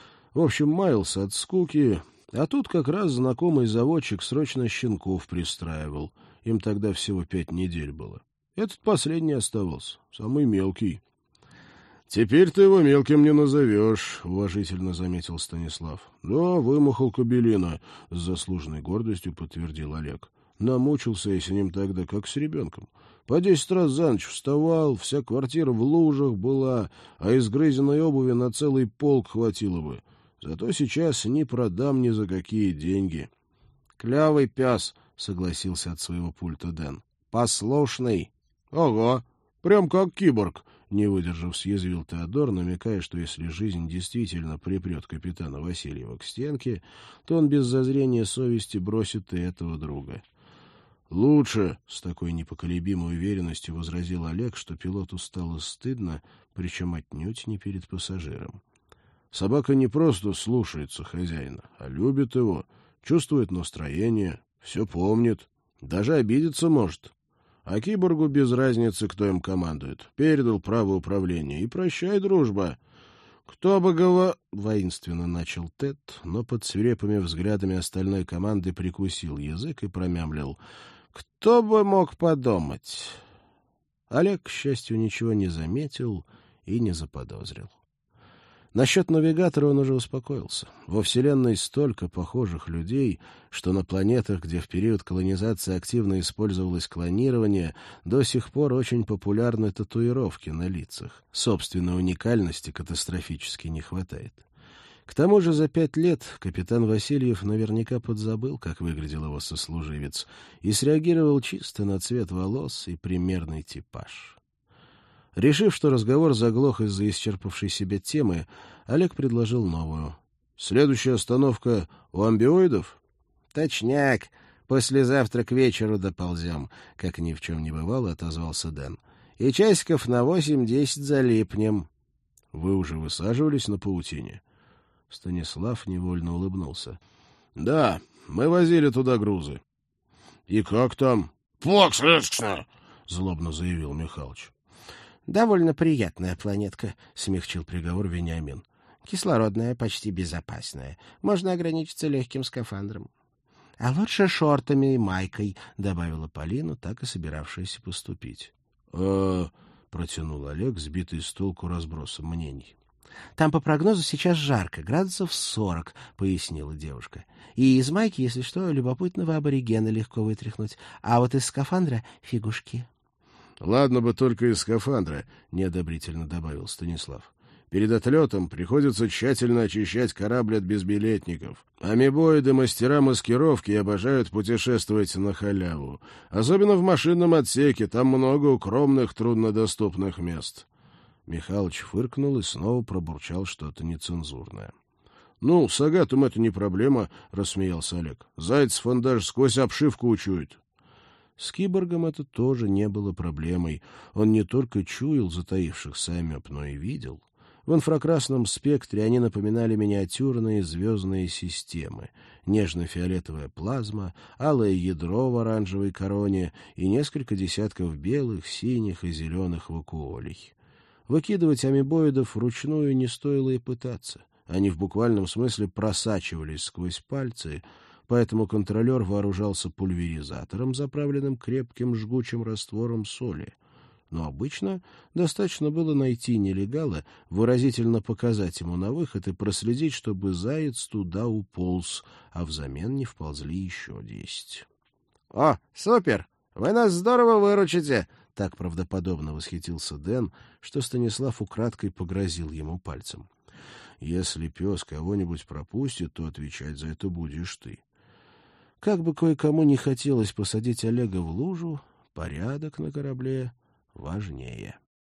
В общем, маялся от скуки, а тут как раз знакомый заводчик срочно щенков пристраивал. Им тогда всего пять недель было. Этот последний оставался, самый мелкий. — Теперь ты его мелким не назовешь, — уважительно заметил Станислав. — Да, вымахал кобелина, — с заслуженной гордостью подтвердил Олег. Намучился я с ним тогда, как с ребенком. По десять раз за ночь вставал, вся квартира в лужах была, а из грызиной обуви на целый полк хватило бы. Зато сейчас не продам ни за какие деньги. — Клявый пес, — согласился от своего пульта Дэн. — Послушный. — Ага, прям как киборг, — не выдержав, съязвил Теодор, намекая, что если жизнь действительно припрет капитана Васильева к стенке, то он без зазрения совести бросит и этого друга. — Лучше, — с такой непоколебимой уверенностью возразил Олег, что пилоту стало стыдно, причем отнюдь не перед пассажиром. Собака не просто слушается хозяина, а любит его, чувствует настроение, все помнит, даже обидеться может. А киборгу без разницы, кто им командует. Передал право управления, и прощай, дружба. Кто бы говор... Воинственно начал Тед, но под свирепыми взглядами остальной команды прикусил язык и промямлил. Кто бы мог подумать? Олег, к счастью, ничего не заметил и не заподозрил. Насчет навигатора он уже успокоился. Во Вселенной столько похожих людей, что на планетах, где в период колонизации активно использовалось клонирование, до сих пор очень популярны татуировки на лицах. Собственной уникальности катастрофически не хватает. К тому же за пять лет капитан Васильев наверняка подзабыл, как выглядел его сослуживец, и среагировал чисто на цвет волос и примерный типаж. Решив, что разговор заглох из-за исчерпавшей себя темы, Олег предложил новую. «Следующая остановка у амбиоидов?» «Точняк. Послезавтра к вечеру доползем», — как ни в чем не бывало, отозвался Дэн. «И часиков на восемь-десять залипнем». «Вы уже высаживались на паутине?» Станислав невольно улыбнулся. — Да, мы возили туда грузы. И как там? — Отлично! — злобно заявил Михалыч. — Довольно приятная планетка, — смягчил приговор Вениамин. — Кислородная, почти безопасная. Можно ограничиться легким скафандром. — А лучше шортами и майкой, — добавила Полина, так и собиравшаяся поступить. — А... — протянул Олег, сбитый с толку разбросом мнений. — Там по прогнозу сейчас жарко, градусов сорок, — пояснила девушка. — И из майки, если что, любопытного аборигена легко вытряхнуть, а вот из скафандра — фигушки. — Ладно бы только из скафандра, — неодобрительно добавил Станислав. — Перед отлетом приходится тщательно очищать корабль от безбилетников. Амебоиды мастера маскировки обожают путешествовать на халяву. Особенно в машинном отсеке, там много укромных, труднодоступных мест. Михалыч фыркнул и снова пробурчал что-то нецензурное. — Ну, с Агатом это не проблема, — рассмеялся Олег. — Зайцев он даже сквозь обшивку учует. С киборгом это тоже не было проблемой. Он не только чуял затаившихся амеб, но и видел. В инфракрасном спектре они напоминали миниатюрные звездные системы. Нежно-фиолетовая плазма, алое ядро в оранжевой короне и несколько десятков белых, синих и зеленых вакуолей. Выкидывать амебоидов вручную не стоило и пытаться. Они в буквальном смысле просачивались сквозь пальцы, поэтому контролер вооружался пульверизатором, заправленным крепким жгучим раствором соли. Но обычно достаточно было найти нелегала, выразительно показать ему на выход и проследить, чтобы заяц туда уполз, а взамен не вползли еще десять. — О, супер! Вы нас здорово выручите! — так правдоподобно восхитился Дэн, что Станислав украдкой погрозил ему пальцем. — Если пес кого-нибудь пропустит, то отвечать за это будешь ты. Как бы кое-кому не хотелось посадить Олега в лужу, порядок на корабле важнее.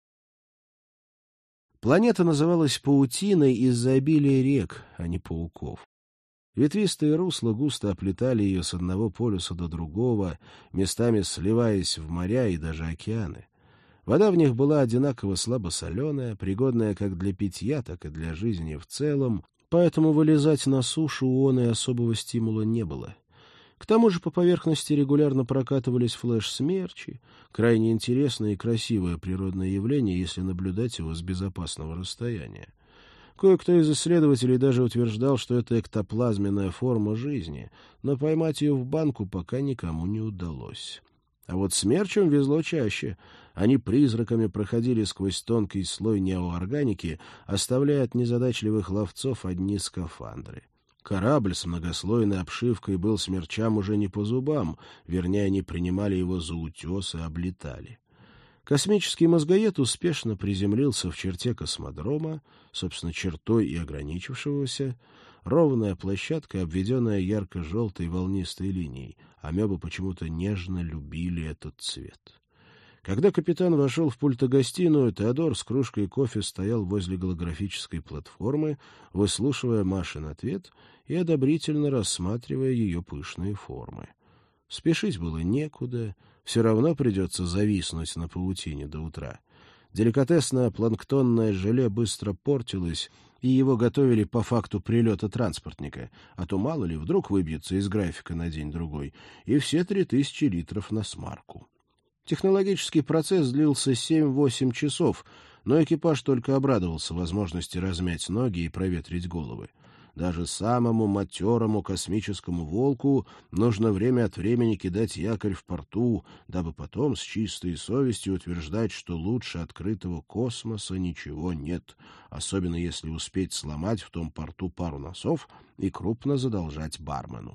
Планета называлась Паутиной из-за обилия рек, а не пауков. Ветвистые русла густо оплетали ее с одного полюса до другого, местами сливаясь в моря и даже океаны. Вода в них была одинаково слабосоленая, пригодная как для питья, так и для жизни в целом, поэтому вылезать на сушу у оной особого стимула не было. К тому же по поверхности регулярно прокатывались флеш-смерчи, крайне интересное и красивое природное явление, если наблюдать его с безопасного расстояния. Кое-кто из исследователей даже утверждал, что это эктоплазменная форма жизни, но поймать ее в банку пока никому не удалось. А вот смерчам везло чаще. Они призраками проходили сквозь тонкий слой неоорганики, оставляя от незадачливых ловцов одни скафандры. Корабль с многослойной обшивкой был смерчам уже не по зубам, вернее, они принимали его за утес и облетали. Космический мозгоед успешно приземлился в черте космодрома, собственно, чертой и ограничившегося, ровная площадка, обведенная ярко-желтой волнистой линией. Амебы почему-то нежно любили этот цвет. Когда капитан вошел в пультогостиную, Теодор с кружкой кофе стоял возле голографической платформы, выслушивая Машин ответ и одобрительно рассматривая ее пышные формы. Спешить было некуда, все равно придется зависнуть на паутине до утра. Деликатесное планктонное желе быстро портилось, и его готовили по факту прилета транспортника, а то мало ли вдруг выбьется из графика на день-другой, и все три тысячи литров на смарку. Технологический процесс длился семь-восемь часов, но экипаж только обрадовался возможности размять ноги и проветрить головы. Даже самому матерому космическому волку нужно время от времени кидать якорь в порту, дабы потом с чистой совестью утверждать, что лучше открытого космоса ничего нет, особенно если успеть сломать в том порту пару носов и крупно задолжать бармену.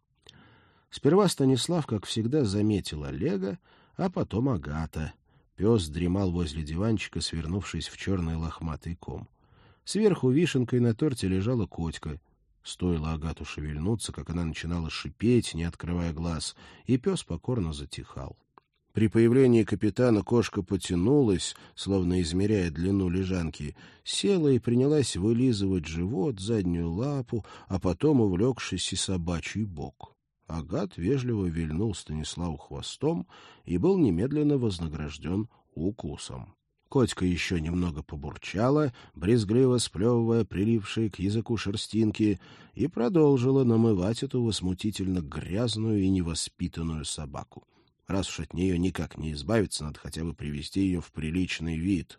Сперва Станислав, как всегда, заметил Олега, а потом Агата. Пес дремал возле диванчика, свернувшись в черный лохматый ком. Сверху вишенкой на торте лежала котика. Стоило Агату шевельнуться, как она начинала шипеть, не открывая глаз, и пес покорно затихал. При появлении капитана кошка потянулась, словно измеряя длину лежанки, села и принялась вылизывать живот, заднюю лапу, а потом, увлекшись, и собачий бок. Агат вежливо вильнул Станиславу хвостом и был немедленно вознагражден укусом. Котька еще немного побурчала, брезгливо сплевывая прилившие к языку шерстинки, и продолжила намывать эту возмутительно грязную и невоспитанную собаку. Раз уж от нее никак не избавиться, надо хотя бы привести ее в приличный вид.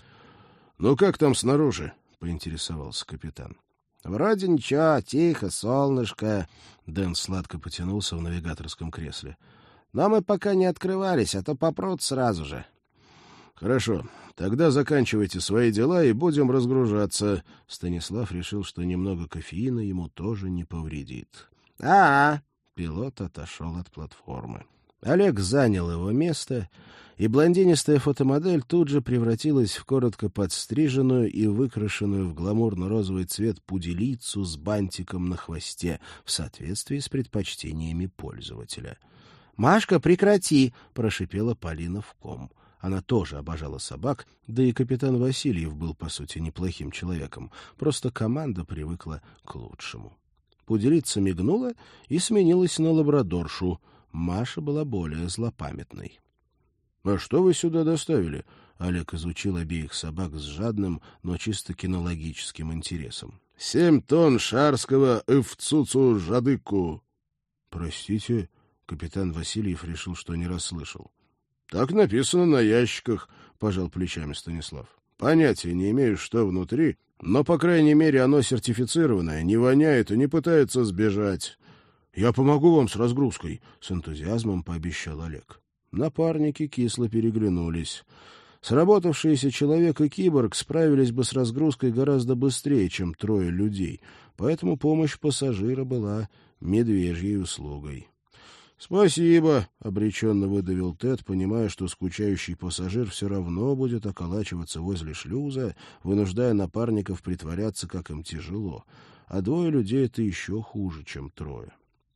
— Ну как там снаружи? — поинтересовался капитан. — Вроде ничего, тихо, солнышко. Дэн сладко потянулся в навигаторском кресле. — Но мы пока не открывались, а то попрут сразу же. — Хорошо, тогда заканчивайте свои дела и будем разгружаться. Станислав решил, что немного кофеина ему тоже не повредит. — А-а! Пилот отошел от платформы. Олег занял его место, и блондинистая фотомодель тут же превратилась в коротко подстриженную и выкрашенную в гламурно-розовый цвет пуделицу с бантиком на хвосте в соответствии с предпочтениями пользователя. — Машка, прекрати! — прошипела Полина в ком. Она тоже обожала собак, да и капитан Васильев был, по сути, неплохим человеком. Просто команда привыкла к лучшему. Пуделица мигнула и сменилась на лабрадоршу. Маша была более злопамятной. — А что вы сюда доставили? — Олег изучил обеих собак с жадным, но чисто кинологическим интересом. — Семь тонн шарского эвцуцу жадыку. — Простите, капитан Васильев решил, что не расслышал. — Так написано на ящиках, — пожал плечами Станислав. — Понятия не имею, что внутри, но, по крайней мере, оно сертифицированное, не воняет и не пытается сбежать. — Я помогу вам с разгрузкой, — с энтузиазмом пообещал Олег. Напарники кисло переглянулись. Сработавшиеся человек и киборг справились бы с разгрузкой гораздо быстрее, чем трое людей, поэтому помощь пассажира была медвежьей услугой. — Спасибо, — обреченно выдавил Тед, понимая, что скучающий пассажир все равно будет околачиваться возле шлюза, вынуждая напарников притворяться, как им тяжело. А двое людей — это еще хуже, чем трое.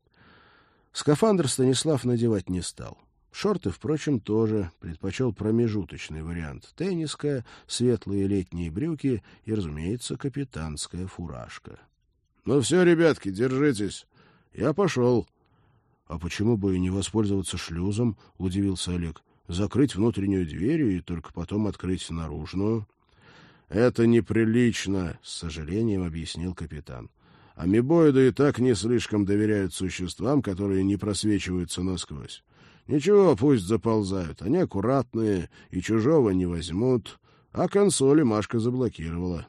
Скафандр Станислав надевать не стал. Шорты, впрочем, тоже предпочел промежуточный вариант. Тенниска, светлые летние брюки и, разумеется, капитанская фуражка. — Ну все, ребятки, держитесь. Я пошел. — А почему бы и не воспользоваться шлюзом? — удивился Олег. — Закрыть внутреннюю дверь и только потом открыть наружную. — Это неприлично, — с сожалением объяснил капитан. Амебоиды и так не слишком доверяют существам, которые не просвечиваются насквозь. Ничего, пусть заползают, они аккуратные и чужого не возьмут, а консоли Машка заблокировала.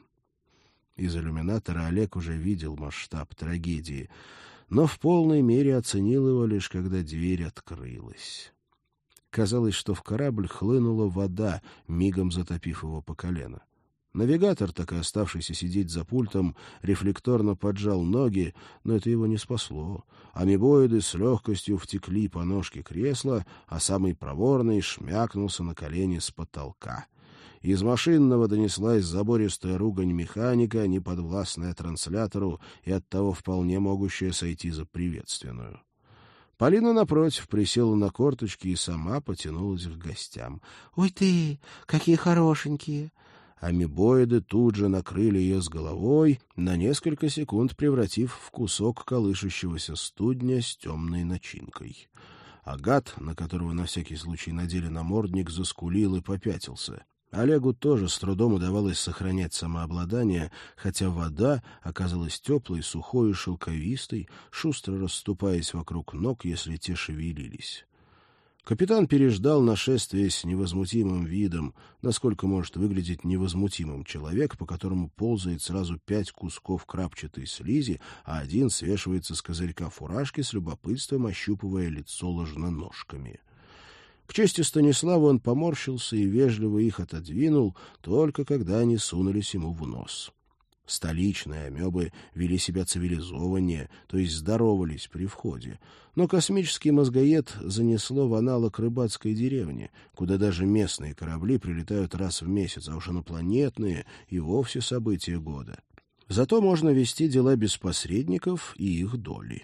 Из иллюминатора Олег уже видел масштаб трагедии, но в полной мере оценил его лишь когда дверь открылась. Казалось, что в корабль хлынула вода, мигом затопив его по колено. Навигатор, так и оставшийся сидеть за пультом, рефлекторно поджал ноги, но это его не спасло. Амебоиды с легкостью втекли по ножке кресла, а самый проворный шмякнулся на колени с потолка. Из машинного донеслась забористая ругань механика, неподвластная транслятору и оттого вполне могущая сойти за приветственную. Полина, напротив, присела на корточки и сама потянулась к гостям. — Ой ты, какие хорошенькие! Амебоиды тут же накрыли ее с головой, на несколько секунд превратив в кусок колышущегося студня с темной начинкой. Агат, на которого на всякий случай надели намордник, заскулил и попятился. Олегу тоже с трудом удавалось сохранять самообладание, хотя вода оказалась теплой, сухой и шелковистой, шустро расступаясь вокруг ног, если те шевелились. Капитан переждал нашествие с невозмутимым видом, насколько может выглядеть невозмутимым человек, по которому ползает сразу пять кусков крапчатой слизи, а один свешивается с козырька фуражки с любопытством, ощупывая лицо ложноножками. К чести Станислава он поморщился и вежливо их отодвинул, только когда они сунулись ему в нос. Столичные амебы вели себя цивилизованнее, то есть здоровались при входе. Но космический мозгоед занесло в аналог рыбацкой деревни, куда даже местные корабли прилетают раз в месяц, а уж инопланетные и вовсе события года. Зато можно вести дела без посредников и их доли.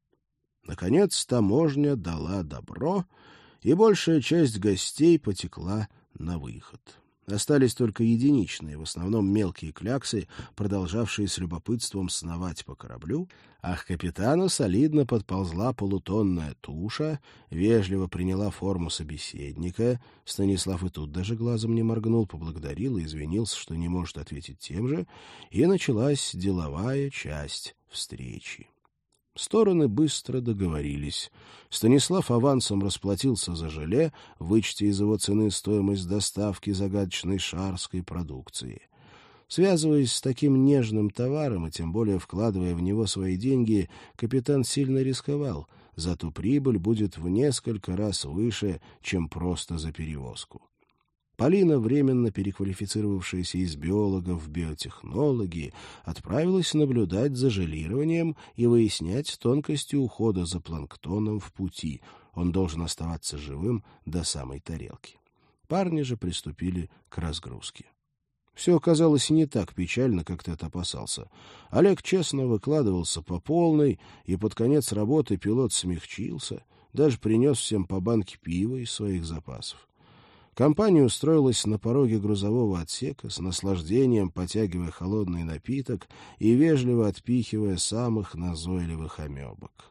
Наконец таможня дала добро, и большая часть гостей потекла на выход. Остались только единичные, в основном мелкие кляксы, продолжавшие с любопытством сновать по кораблю, а к капитану солидно подползла полутонная туша, вежливо приняла форму собеседника. Станислав и тут даже глазом не моргнул, поблагодарил и извинился, что не может ответить тем же, и началась деловая часть встречи. Стороны быстро договорились. Станислав авансом расплатился за желе, вычтя из его цены стоимость доставки загадочной шарской продукции. Связываясь с таким нежным товаром и тем более вкладывая в него свои деньги, капитан сильно рисковал, зато прибыль будет в несколько раз выше, чем просто за перевозку. Полина, временно переквалифицировавшаяся из биолога в биотехнологи, отправилась наблюдать за желированием и выяснять тонкости ухода за планктоном в пути. Он должен оставаться живым до самой тарелки. Парни же приступили к разгрузке. Все оказалось не так печально, как Тед опасался. Олег честно выкладывался по полной, и под конец работы пилот смягчился, даже принес всем по банке пива из своих запасов. Компания устроилась на пороге грузового отсека, с наслаждением потягивая холодный напиток и вежливо отпихивая самых назойливых амебок.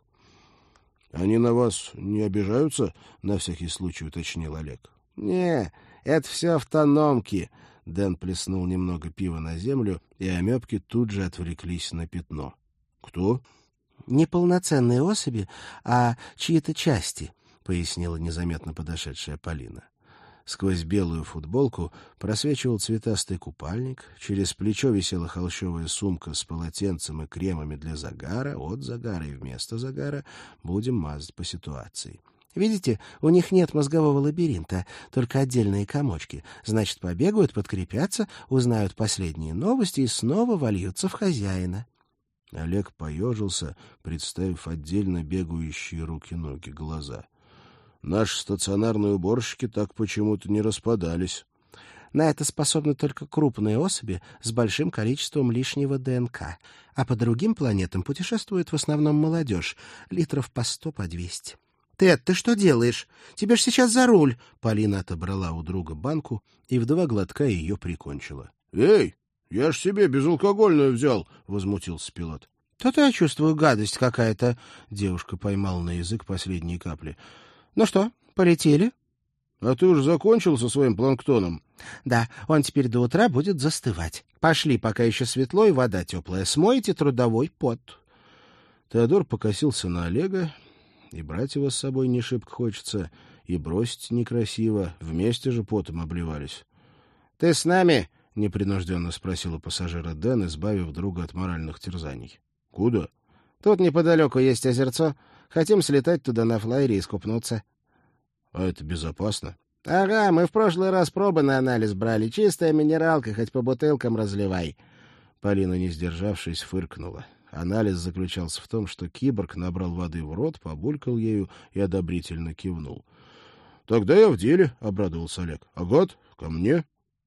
— Они на вас не обижаются? — на всякий случай уточнил Олег. — Не, это все автономки. Дэн плеснул немного пива на землю, и амебки тут же отвлеклись на пятно. — Кто? — Неполноценные особи, а чьи-то части, — пояснила незаметно подошедшая Полина. Сквозь белую футболку просвечивал цветастый купальник, через плечо висела холщовая сумка с полотенцем и кремами для загара, от загара и вместо загара, будем мазать по ситуации. Видите, у них нет мозгового лабиринта, только отдельные комочки. Значит, побегают, подкрепятся, узнают последние новости и снова вольются в хозяина. Олег поежился, представив отдельно бегающие руки-ноги, глаза. Наши стационарные уборщики так почему-то не распадались. На это способны только крупные особи с большим количеством лишнего ДНК, а по другим планетам путешествует в основном молодежь, литров по сто, по двести. — Тед, ты что делаешь? Тебе ж сейчас за руль! Полина отобрала у друга банку и в два глотка ее прикончила. — Эй, я ж себе безалкогольную взял! — возмутился пилот. — То-то я чувствую, гадость какая-то. Девушка поймала на язык последние капли. — Ну что, полетели? — А ты уже закончил со своим планктоном? — Да, он теперь до утра будет застывать. Пошли, пока еще светло и вода теплая. Смойте трудовой пот. Теодор покосился на Олега, и брать его с собой не шибко хочется, и бросить некрасиво. Вместе же потом обливались. — Ты с нами? — непринужденно спросил у пассажира Дэн, избавив друга от моральных терзаний. — Куда? — Тут неподалеку есть озерцо. Хотим слетать туда на флайере и скупнуться. — А это безопасно? — Ага, мы в прошлый раз пробы на анализ брали. Чистая минералка, хоть по бутылкам разливай. Полина, не сдержавшись, фыркнула. Анализ заключался в том, что киборг набрал воды в рот, побулькал ею и одобрительно кивнул. — Тогда я в деле, — обрадовался Олег. — Агат, ко мне.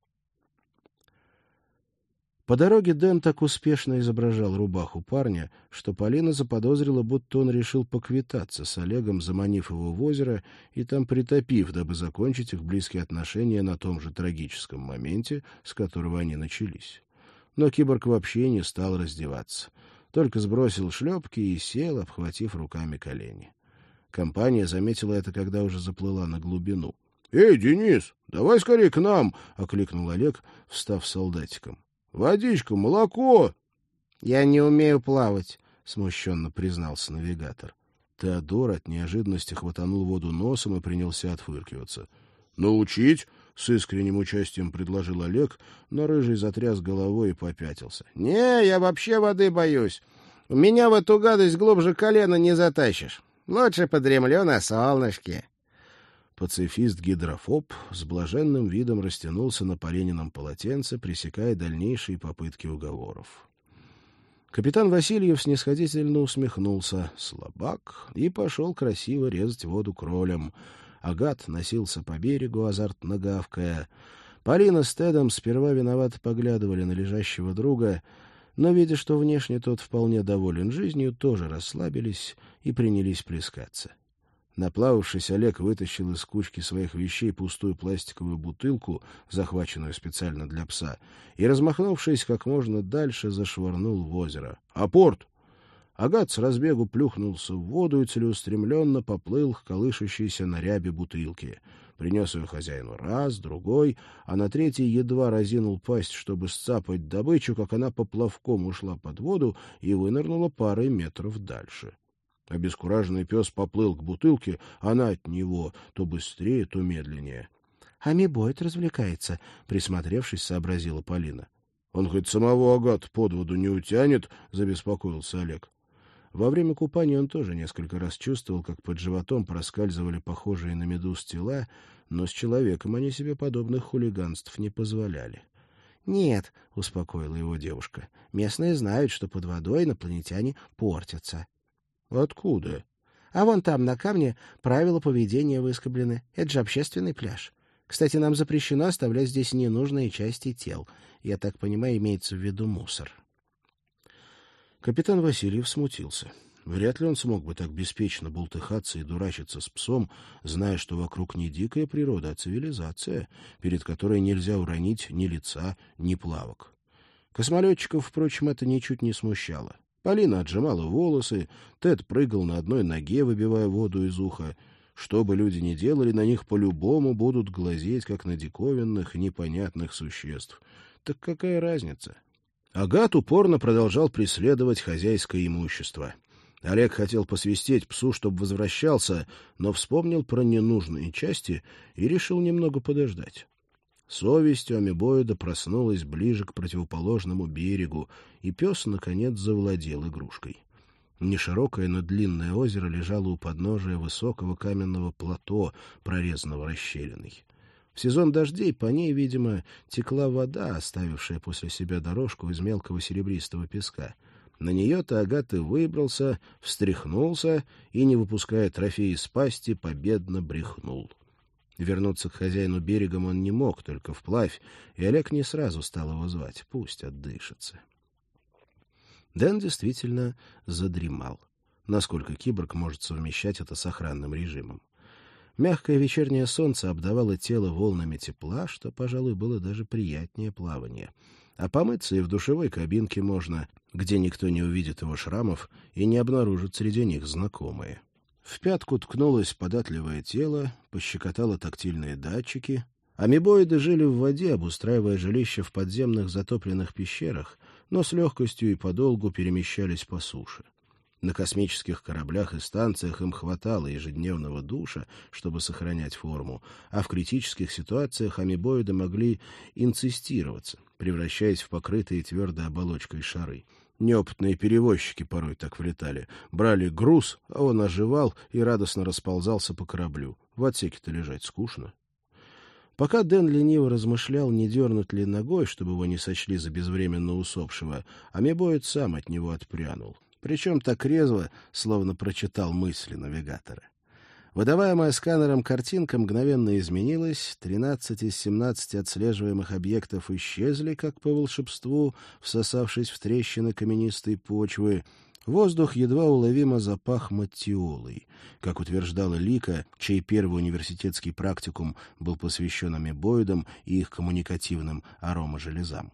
По дороге Дэн так успешно изображал рубаху парня, что Полина заподозрила, будто он решил поквитаться с Олегом, заманив его в озеро и там притопив, дабы закончить их близкие отношения на том же трагическом моменте, с которого они начались. Но киборг вообще не стал раздеваться, только сбросил шлепки и сел, обхватив руками колени. Компания заметила это, когда уже заплыла на глубину. — Эй, Денис, давай скорее к нам! — окликнул Олег, встав солдатиком. — Водичка, молоко! — Я не умею плавать, — смущенно признался навигатор. Теодор от неожиданности хватанул воду носом и принялся отфыркиваться. — Научить? — с искренним участием предложил Олег, но Рыжий затряс головой и попятился. — Не, я вообще воды боюсь. Меня в эту гадость глубже колена не затащишь. Лучше подремлю на солнышке. Пацифист-гидрофоб с блаженным видом растянулся на Полинином полотенце, пресекая дальнейшие попытки уговоров. Капитан Васильев снисходительно усмехнулся, слабак, и пошел красиво резать воду кролем. Агат носился по берегу, азартно гавкая. Полина с Тедом сперва виновато поглядывали на лежащего друга, но, видя, что внешне тот вполне доволен жизнью, тоже расслабились и принялись плескаться. Наплававшись, Олег вытащил из кучки своих вещей пустую пластиковую бутылку, захваченную специально для пса, и, размахнувшись как можно дальше, зашвырнул в озеро. «Апорт!» Агат с разбегу плюхнулся в воду и целеустремленно поплыл к колышущейся на рябе бутылке. Принес ее хозяину раз, другой, а на третий едва разинул пасть, чтобы сцапать добычу, как она поплавком ушла под воду и вынырнула парой метров дальше. Обескураженный пес поплыл к бутылке, она от него то быстрее, то медленнее. — Амебоид развлекается, — присмотревшись, сообразила Полина. — Он хоть самого Агата под воду не утянет, — забеспокоился Олег. Во время купания он тоже несколько раз чувствовал, как под животом проскальзывали похожие на медуз тела, но с человеком они себе подобных хулиганств не позволяли. — Нет, — успокоила его девушка, — местные знают, что под водой инопланетяне портятся. — Откуда? — А вон там, на камне, правила поведения выскоблены. Это же общественный пляж. Кстати, нам запрещено оставлять здесь ненужные части тел. Я так понимаю, имеется в виду мусор. Капитан Васильев смутился. Вряд ли он смог бы так беспечно бултыхаться и дурачиться с псом, зная, что вокруг не дикая природа, а цивилизация, перед которой нельзя уронить ни лица, ни плавок. Космолетчиков, впрочем, это ничуть не смущало. Полина отжимала волосы, Тед прыгал на одной ноге, выбивая воду из уха. Что бы люди ни делали, на них по-любому будут глазеть, как на диковинных, непонятных существ. Так какая разница? Агат упорно продолжал преследовать хозяйское имущество. Олег хотел посвистеть псу, чтобы возвращался, но вспомнил про ненужные части и решил немного подождать. Совесть у амебоида проснулась ближе к противоположному берегу, и пес, наконец, завладел игрушкой. Неширокое, но длинное озеро лежало у подножия высокого каменного плато, прорезанного расщелиной. В сезон дождей по ней, видимо, текла вода, оставившая после себя дорожку из мелкого серебристого песка. На нее-то Агат и выбрался, встряхнулся и, не выпуская трофей из пасти, победно брехнул. Вернуться к хозяину берегом он не мог, только вплавь, и Олег не сразу стал его звать. Пусть отдышится. Дэн действительно задремал. Насколько киборг может совмещать это с охранным режимом? Мягкое вечернее солнце обдавало тело волнами тепла, что, пожалуй, было даже приятнее плавания. А помыться и в душевой кабинке можно, где никто не увидит его шрамов и не обнаружит среди них знакомые. В пятку ткнулось податливое тело, пощекотало тактильные датчики. Амебоиды жили в воде, обустраивая жилища в подземных затопленных пещерах, но с легкостью и подолгу перемещались по суше. На космических кораблях и станциях им хватало ежедневного душа, чтобы сохранять форму, а в критических ситуациях амебоиды могли инцистироваться, превращаясь в покрытые твердой оболочкой шары. Неопытные перевозчики порой так влетали. Брали груз, а он оживал и радостно расползался по кораблю. В отсеке-то лежать скучно. Пока Дэн лениво размышлял, не дернуть ли ногой, чтобы его не сочли за безвременно усопшего, амебоид сам от него отпрянул. Причем так резво, словно прочитал мысли навигатора. Выдаваемая сканером картинка мгновенно изменилась, тринадцать из семнадцати отслеживаемых объектов исчезли, как по волшебству, всосавшись в трещины каменистой почвы. Воздух едва уловимо запах маттиолой. Как утверждала Лика, чей первый университетский практикум был посвящен амебоидам и их коммуникативным аромажелезам.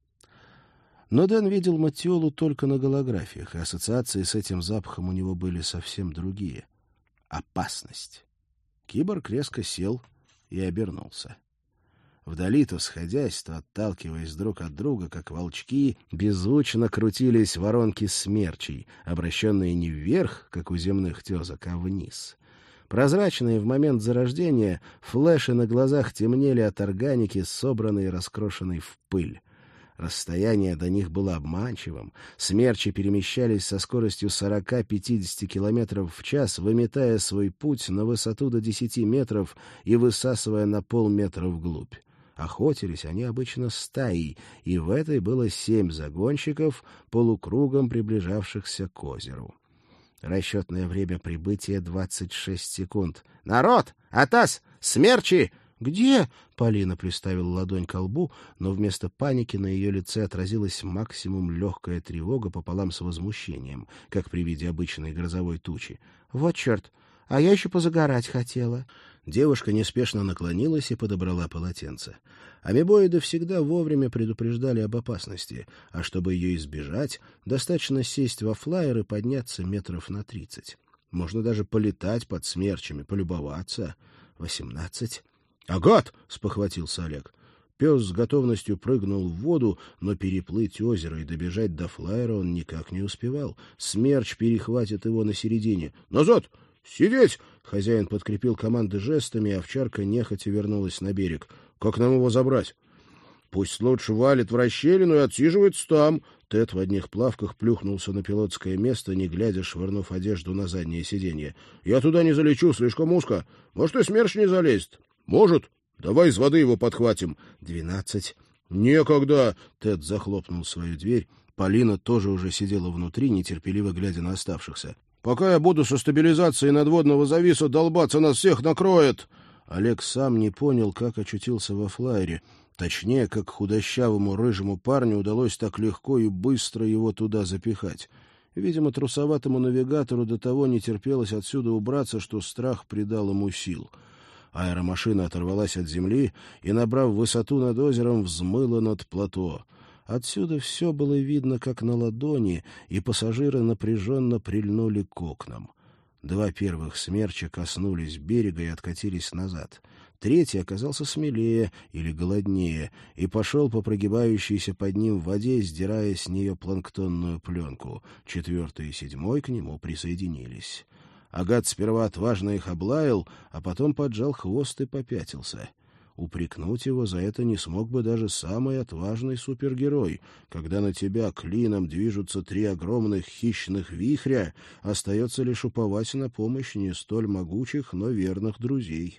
Но Дэн видел маттиолу только на голографиях, и ассоциации с этим запахом у него были совсем другие. Опасность. Киборг резко сел и обернулся. Вдали, то сходясь, то отталкиваясь друг от друга, как волчки, беззвучно крутились воронки смерчей, обращенные не вверх, как у земных тезок, а вниз. Прозрачные в момент зарождения, флеши на глазах темнели от органики, собранной и раскрошенной в пыль. Расстояние до них было обманчивым. Смерчи перемещались со скоростью сорок-пятьдесят километров в час, выметая свой путь на высоту до десяти метров и высасывая на полметра вглубь. Охотились они обычно стаей, и в этой было семь загонщиков, полукругом приближавшихся к озеру. Расчетное время прибытия — двадцать шесть секунд. «Народ! Атас! Смерчи!» «Где?» — Полина приставила ладонь ко лбу, но вместо паники на ее лице отразилась максимум легкая тревога пополам с возмущением, как при виде обычной грозовой тучи. «Вот черт!
А я еще позагорать хотела».
Девушка неспешно наклонилась и подобрала полотенце. Амебоиды всегда вовремя предупреждали об опасности, а чтобы ее избежать, достаточно сесть во флайер и подняться метров на тридцать. Можно даже полетать под смерчами, полюбоваться. Восемнадцать. «Агат!» — спохватился Олег. Пес с готовностью прыгнул в воду, но переплыть озеро и добежать до флайера он никак не успевал. Смерч перехватит его на середине. «Назад! Сидеть!» Хозяин подкрепил команды жестами, и овчарка нехотя вернулась на берег. «Как нам его забрать?» «Пусть лучше валит в расщелину и отсиживается там». Тед в одних плавках плюхнулся на пилотское место, не глядя, швырнув одежду на заднее сиденье. «Я туда не залечу, слишком узко. Может, и смерч не залезет?» «Может. Давай из воды его подхватим». «Двенадцать». «Некогда!» — Тед захлопнул свою дверь. Полина тоже уже сидела внутри, нетерпеливо глядя на оставшихся. «Пока я буду со стабилизацией надводного зависа долбаться, нас всех накроет!» Олег сам не понял, как очутился во флайере. Точнее, как худощавому рыжему парню удалось так легко и быстро его туда запихать. Видимо, трусоватому навигатору до того не терпелось отсюда убраться, что страх придал ему сил. Аэромашина оторвалась от земли и, набрав высоту над озером, взмыла над плато. Отсюда все было видно, как на ладони, и пассажиры напряженно прильнули к окнам. Два первых смерча коснулись берега и откатились назад. Третий оказался смелее или голоднее и пошел по прогибающейся под ним воде, сдирая с нее планктонную пленку. Четвертый и седьмой к нему присоединились. Агат сперва отважно их облаял, а потом поджал хвост и попятился. Упрекнуть его за это не смог бы даже самый отважный супергерой. Когда на тебя клином движутся три огромных хищных вихря, остается лишь уповать на помощь не столь могучих, но верных друзей.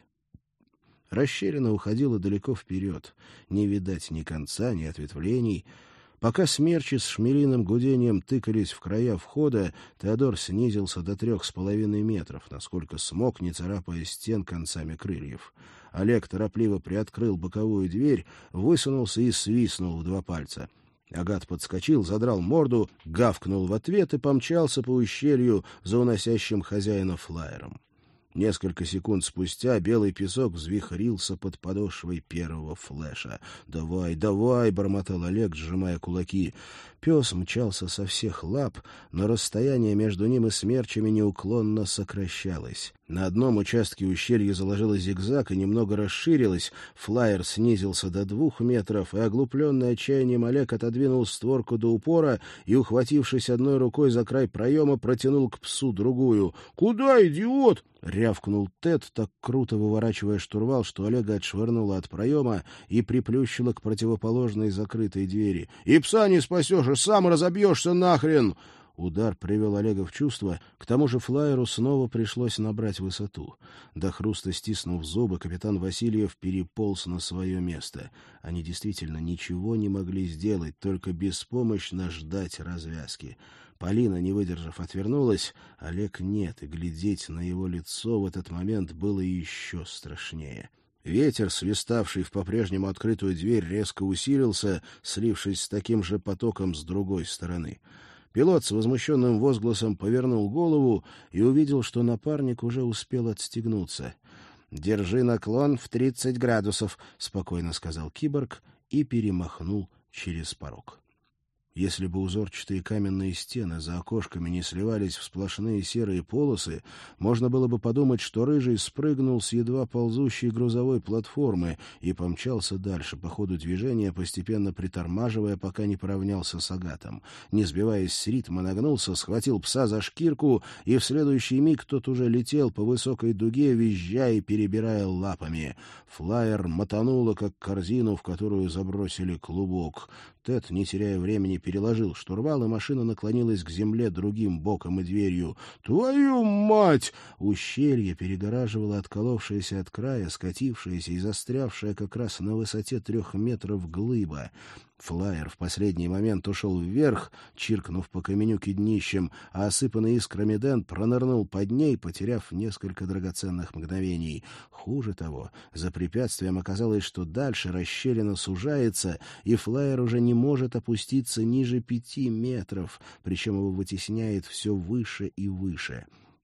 Расщелина уходила далеко вперед. Не видать ни конца, ни ответвлений. Пока смерчи с шмелиным гудением тыкались в края входа, Теодор снизился до трех с половиной метров, насколько смог, не царапая стен концами крыльев. Олег торопливо приоткрыл боковую дверь, высунулся и свистнул в два пальца. Агат подскочил, задрал морду, гавкнул в ответ и помчался по ущелью за уносящим хозяина флайером. Несколько секунд спустя белый песок взвихрился под подошвой первого флеша. «Давай, давай!» — бормотал Олег, сжимая кулаки. Пес мчался со всех лап, но расстояние между ним и смерчами неуклонно сокращалось. На одном участке ущелье заложило зигзаг и немного расширилось, флайер снизился до двух метров, и оглупленный отчаянием Олег отодвинул створку до упора и, ухватившись одной рукой за край проема, протянул к псу другую. «Куда, идиот?» — рявкнул Тед, так круто выворачивая штурвал, что Олега отшвырнуло от проема и приплющило к противоположной закрытой двери. «И пса не спасешь, и сам разобьешься нахрен!» Удар привел Олега в чувство, к тому же флайеру снова пришлось набрать высоту. До хруста стиснув зубы, капитан Васильев переполз на свое место. Они действительно ничего не могли сделать, только беспомощно ждать развязки. Полина, не выдержав, отвернулась. Олег нет, и глядеть на его лицо в этот момент было еще страшнее. Ветер, свиставший в по-прежнему открытую дверь, резко усилился, слившись с таким же потоком с другой стороны. Пилот с возмущенным возгласом повернул голову и увидел, что напарник уже успел отстегнуться. «Держи наклон в тридцать градусов», — спокойно сказал киборг и перемахнул через порог. Если бы узорчатые каменные стены за окошками не сливались в сплошные серые полосы, можно было бы подумать, что Рыжий спрыгнул с едва ползущей грузовой платформы и помчался дальше по ходу движения, постепенно притормаживая, пока не поравнялся с Агатом. Не сбиваясь с ритма, нагнулся, схватил пса за шкирку, и в следующий миг тот уже летел по высокой дуге, визжа и перебирая лапами. Флайер мотануло, как корзину, в которую забросили клубок. Тед, не теряя времени, переложил штурвал, и машина наклонилась к земле другим боком и дверью. «Твою мать!» Ущелье перегораживало отколовшаяся от края, скатившаяся и застрявшая как раз на высоте трех метров глыба. Флайер в последний момент ушел вверх, чиркнув по каменюке днищем, а осыпанный искрами Дэн пронырнул под ней, потеряв несколько драгоценных мгновений. Хуже того, за препятствием оказалось, что дальше расщелина сужается, и флайер уже не может опуститься ниже пяти метров, причем его вытесняет все выше и выше.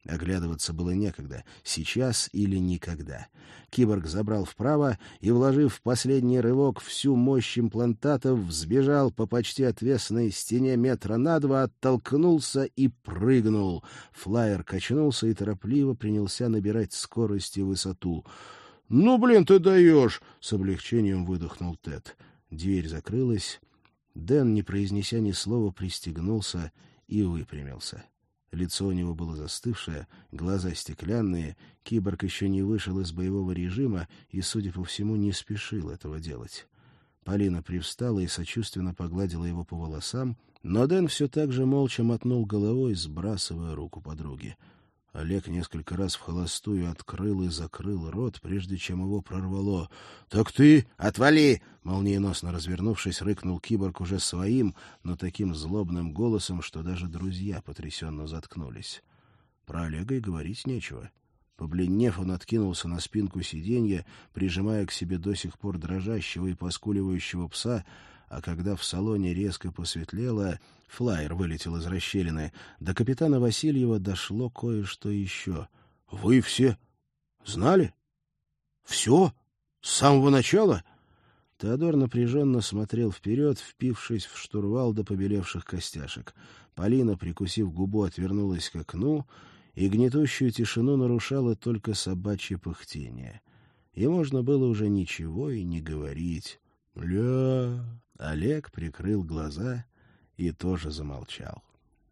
Оглядываться было некогда. Сейчас или никогда. Киборг забрал вправо и, вложив в последний рывок всю мощь имплантатов, взбежал по почти отвесной стене метра на два, оттолкнулся и прыгнул. Флайер качнулся и торопливо принялся набирать скорость и высоту. — Ну, блин, ты даешь! — с облегчением выдохнул Тед. Дверь закрылась. Дэн, не произнеся ни слова, пристегнулся и выпрямился. Лицо у него было застывшее, глаза стеклянные, киборг еще не вышел из боевого режима и, судя по всему, не спешил этого делать. Полина привстала и сочувственно погладила его по волосам, но Дэн все так же молча мотнул головой, сбрасывая руку подруги. Олег несколько раз в холостую открыл и закрыл рот, прежде чем его прорвало. — Так ты... — Отвали! — молниеносно развернувшись, рыкнул киборг уже своим, но таким злобным голосом, что даже друзья потрясенно заткнулись. Про Олега и говорить нечего. Побледнев, он откинулся на спинку сиденья, прижимая к себе до сих пор дрожащего и поскуливающего пса, а когда в салоне резко посветлело, флайер вылетел из расщелины, до капитана Васильева дошло кое-что еще. — Вы все знали? Все? С самого начала? Теодор напряженно смотрел вперед, впившись в штурвал до побелевших костяшек. Полина, прикусив губу, отвернулась к окну, и гнетущую тишину нарушало только собачье пыхтение. И можно было уже ничего и не говорить. «Ля...» Олег прикрыл глаза и тоже замолчал.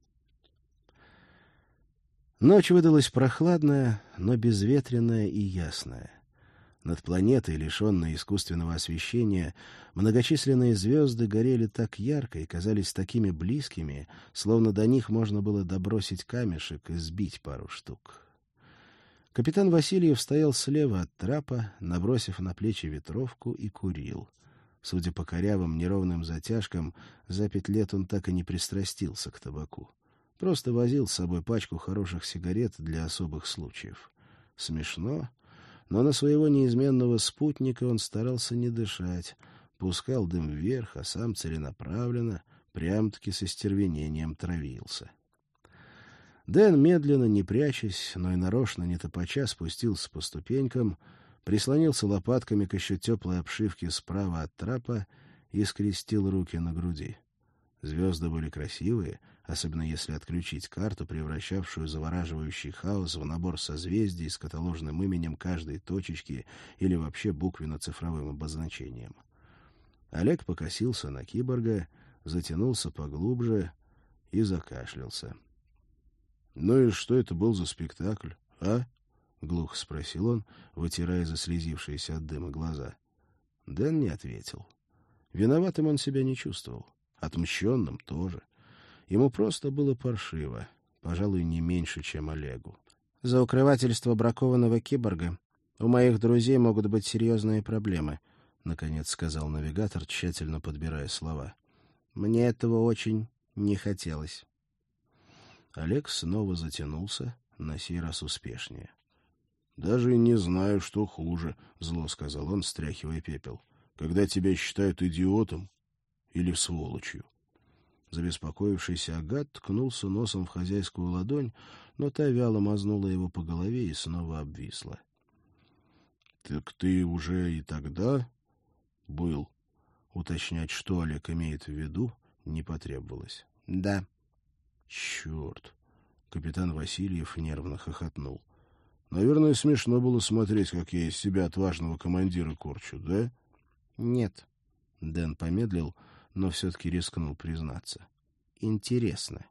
Ночь выдалась прохладная, но безветренная и ясная. Над планетой, лишенной искусственного освещения, многочисленные звезды горели так ярко и казались такими близкими, словно до них можно было добросить камешек и сбить пару штук. Капитан Васильев стоял слева от трапа, набросив на плечи ветровку, и курил. Судя по корявым неровным затяжкам, за пять лет он так и не пристрастился к табаку. Просто возил с собой пачку хороших сигарет для особых случаев. Смешно, но на своего неизменного спутника он старался не дышать, пускал дым вверх, а сам целенаправленно, прям-таки со стервенением травился. Дэн, медленно, не прячась, но и нарочно не топача, спустился по ступенькам, прислонился лопатками к еще теплой обшивке справа от трапа и скрестил руки на груди. Звезды были красивые, особенно если отключить карту, превращавшую завораживающий хаос в набор созвездий с каталожным именем каждой точечки или вообще буквенно-цифровым обозначением. Олег покосился на киборга, затянулся поглубже и закашлялся. — Ну и что это был за спектакль, а? — глухо спросил он, вытирая заслезившиеся от дыма глаза. Дэн не ответил. Виноватым он себя не чувствовал. Отмщенным тоже. Ему просто было паршиво, пожалуй, не меньше, чем Олегу. — За укрывательство бракованного киборга у моих друзей могут быть серьезные проблемы, — наконец сказал навигатор, тщательно подбирая слова. — Мне этого очень не хотелось. Олег снова затянулся, на сей раз успешнее. — Даже не знаю, что хуже, — зло сказал он, стряхивая пепел. — Когда тебя считают идиотом или сволочью. Забеспокоившийся Агат ткнулся носом в хозяйскую ладонь, но та вяло мазнула его по голове и снова обвисла. — Так ты уже и тогда был? Уточнять, что Олег имеет в виду, не потребовалось. — Да. — Черт! Капитан Васильев нервно хохотнул. — Наверное, смешно было смотреть, как я из себя отважного командира корчу, да? — Нет. Дэн помедлил, но все-таки рискнул признаться. — Интересно.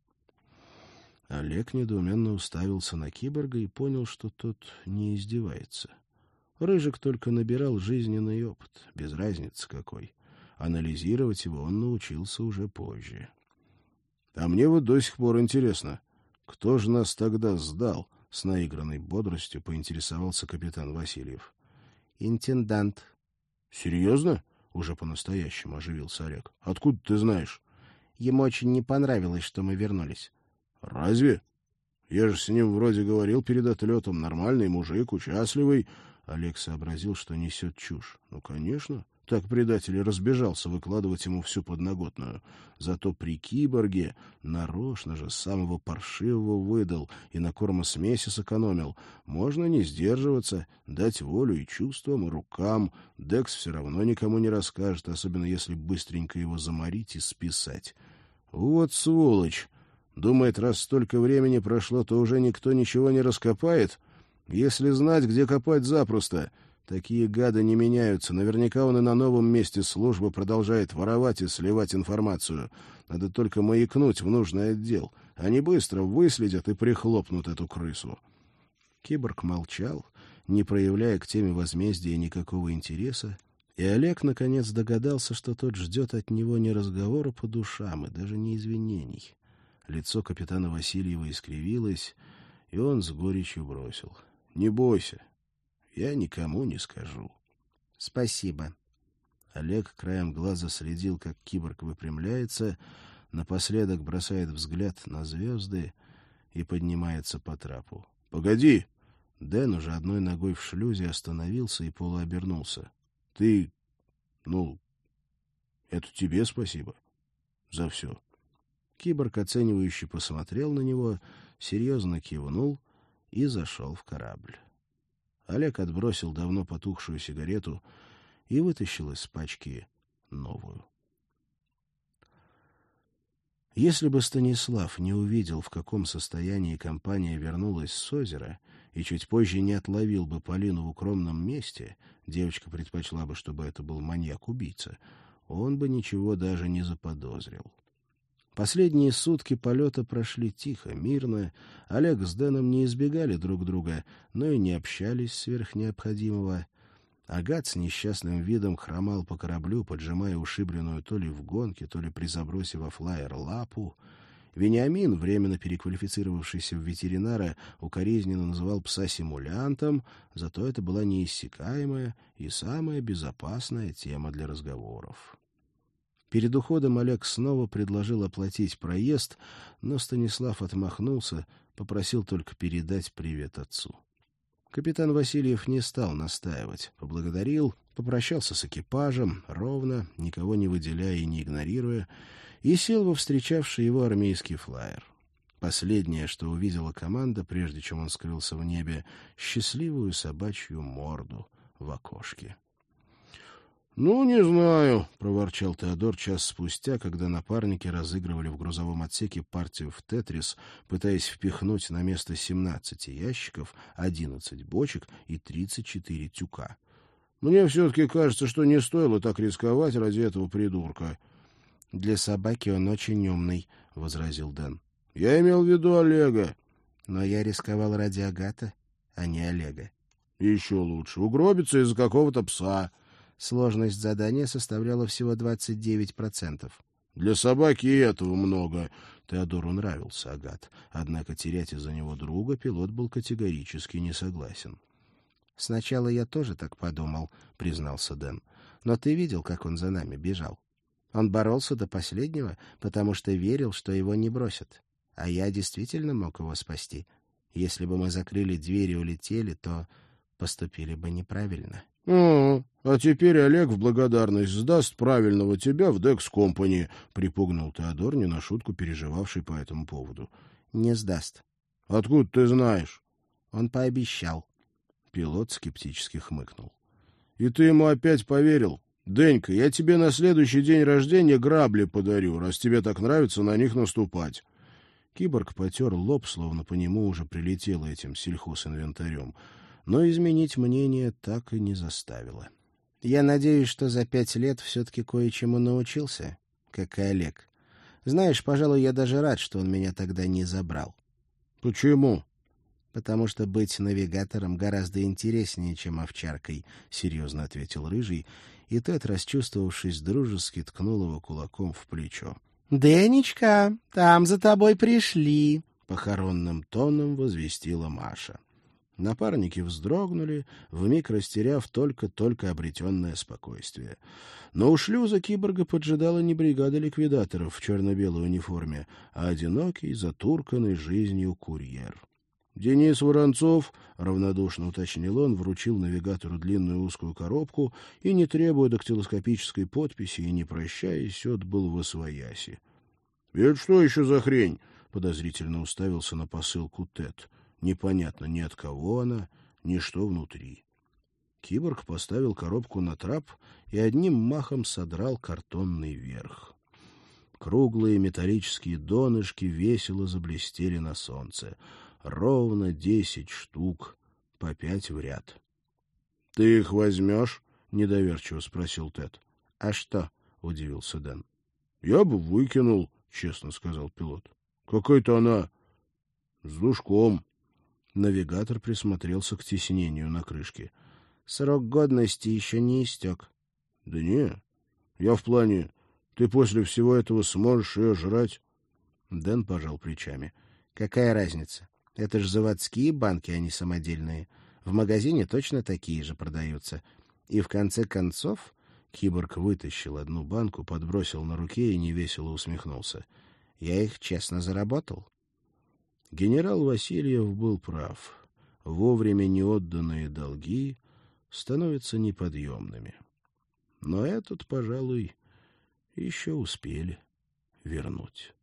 Олег недоуменно уставился на киборга и понял, что тот не издевается. Рыжик только набирал жизненный опыт, без разницы какой. Анализировать его он научился уже позже. — А мне вот до сих пор интересно, кто же нас тогда сдал? — с наигранной бодростью поинтересовался капитан Васильев. — Интендант. — Серьезно? — уже по-настоящему оживился Олег. — Откуда ты знаешь? — Ему очень не понравилось, что мы вернулись. — Разве? Я же с ним вроде говорил перед отлетом. Нормальный мужик, участливый. Олег сообразил, что несет чушь. — Ну, конечно. Так предатель и разбежался выкладывать ему всю подноготную. Зато при киборге нарочно же самого паршивого выдал и на кормосмеси сэкономил. Можно не сдерживаться, дать волю и чувствам, и рукам. Декс все равно никому не расскажет, особенно если быстренько его заморить и списать. Вот сволочь! Думает, раз столько времени прошло, то уже никто ничего не раскопает? Если знать, где копать, запросто. Такие гады не меняются. Наверняка он и на новом месте службы продолжает воровать и сливать информацию. Надо только маякнуть в нужный отдел. Они быстро выследят и прихлопнут эту крысу. Киборг молчал, не проявляя к теме возмездия никакого интереса, и Олег наконец догадался, что тот ждет от него не разговора по душам и даже не извинений. Лицо капитана Васильева искривилось, и он с горечью бросил: «Не бойся. Я никому не скажу». «Спасибо». Олег краем глаза следил, как киборг выпрямляется, напоследок бросает взгляд на звезды и поднимается по трапу. «Погоди!» Дэн уже одной ногой в шлюзе остановился и полуобернулся. «Ты... ну... это тебе спасибо. За все». Киборг оценивающе посмотрел на него, серьезно кивнул и зашел в корабль. Олег отбросил давно потухшую сигарету и вытащил из пачки новую. Если бы Станислав не увидел, в каком состоянии компания вернулась с озера, и чуть позже не отловил бы Полину в укромном месте, девочка предпочла бы, чтобы это был маньяк-убийца, он бы ничего даже не заподозрил. Последние сутки полета прошли тихо, мирно. Олег с Дэном не избегали друг друга, но и не общались сверх необходимого. Агат с несчастным видом хромал по кораблю, поджимая ушибленную то ли в гонке, то ли при забросе во флайер лапу. Вениамин, временно переквалифицировавшийся в ветеринара, укоризненно называл пса симулянтом, зато это была неиссякаемая и самая безопасная тема для разговоров. Перед уходом Олег снова предложил оплатить проезд, но Станислав отмахнулся, попросил только передать привет отцу. Капитан Васильев не стал настаивать, поблагодарил, попрощался с экипажем, ровно, никого не выделяя и не игнорируя, и сел во встречавший его армейский флайер. Последнее, что увидела команда, прежде чем он скрылся в небе, счастливую собачью морду в окошке. «Ну, не знаю», — проворчал Теодор час спустя, когда напарники разыгрывали в грузовом отсеке партию в «Тетрис», пытаясь впихнуть на место семнадцати ящиков, одиннадцать бочек и тридцать четыре тюка. «Мне все-таки кажется, что не стоило так рисковать ради этого придурка». «Для собаки он очень умный», — возразил Дэн. «Я имел в виду Олега». «Но я рисковал ради Агата, а не Олега». «Еще лучше. Угробиться из-за какого-то пса». Сложность задания составляла всего двадцать девять процентов. «Для собаки и этого много». Теодору нравился Агат, однако терять из-за него друга пилот был категорически не согласен. «Сначала я тоже так подумал», — признался Дэн. «Но ты видел, как он за нами бежал? Он боролся до последнего, потому что верил, что его не бросят. А я действительно мог его спасти. Если бы мы закрыли дверь и улетели, то поступили бы неправильно». «А, а теперь Олег в благодарность сдаст правильного тебя в Декс Компани», — припугнул Теодор, не на шутку переживавший по этому поводу. «Не сдаст». «Откуда ты знаешь?» «Он пообещал». Пилот скептически хмыкнул. «И ты ему опять поверил? Денька, я тебе на следующий день рождения грабли подарю, раз тебе так нравится на них наступать». Киборг потер лоб, словно по нему уже прилетело этим сельхозинвентарем, но изменить мнение так и не заставило. «Я надеюсь, что за пять лет все-таки кое-чему научился, как и Олег. Знаешь, пожалуй, я даже рад, что он меня тогда не забрал». «Почему?» «Потому что быть навигатором гораздо интереснее, чем овчаркой», — серьезно ответил Рыжий, и тот, расчувствовавшись дружески, ткнул его кулаком в плечо. «Денечка, там за тобой пришли», — похоронным тоном возвестила Маша. Напарники вздрогнули, вмиг растеряв только-только обретенное спокойствие. Но у шлюза киборга поджидала не бригада ликвидаторов в черно-белой униформе, а одинокий, затурканный жизнью курьер. Денис Воронцов, — равнодушно уточнил он, вручил навигатору длинную узкую коробку и, не требуя дактилоскопической подписи и не прощаясь, отбыл восвояси. — Это что еще за хрень? — подозрительно уставился на посылку Тед. Непонятно ни от кого она, ни что внутри. Киборг поставил коробку на трап и одним махом содрал картонный верх. Круглые металлические донышки весело заблестели на солнце. Ровно десять штук, по пять в ряд. — Ты их возьмешь? — недоверчиво спросил Тед. — А что? — удивился Дэн. — Я бы выкинул, — честно сказал пилот. — Какая-то она с душком. Навигатор присмотрелся к тиснению на крышке. — Срок годности еще не истек. — Да не, я в плане, ты после всего этого сможешь ее жрать? Дэн пожал плечами. — Какая разница? Это ж заводские банки, а не самодельные. В магазине точно такие же продаются. И в конце концов киборг вытащил одну банку, подбросил на руке и невесело усмехнулся. Я их честно заработал. Генерал Васильев был прав. Вовремя неотданные долги становятся неподъемными. Но этот, пожалуй, еще успели вернуть.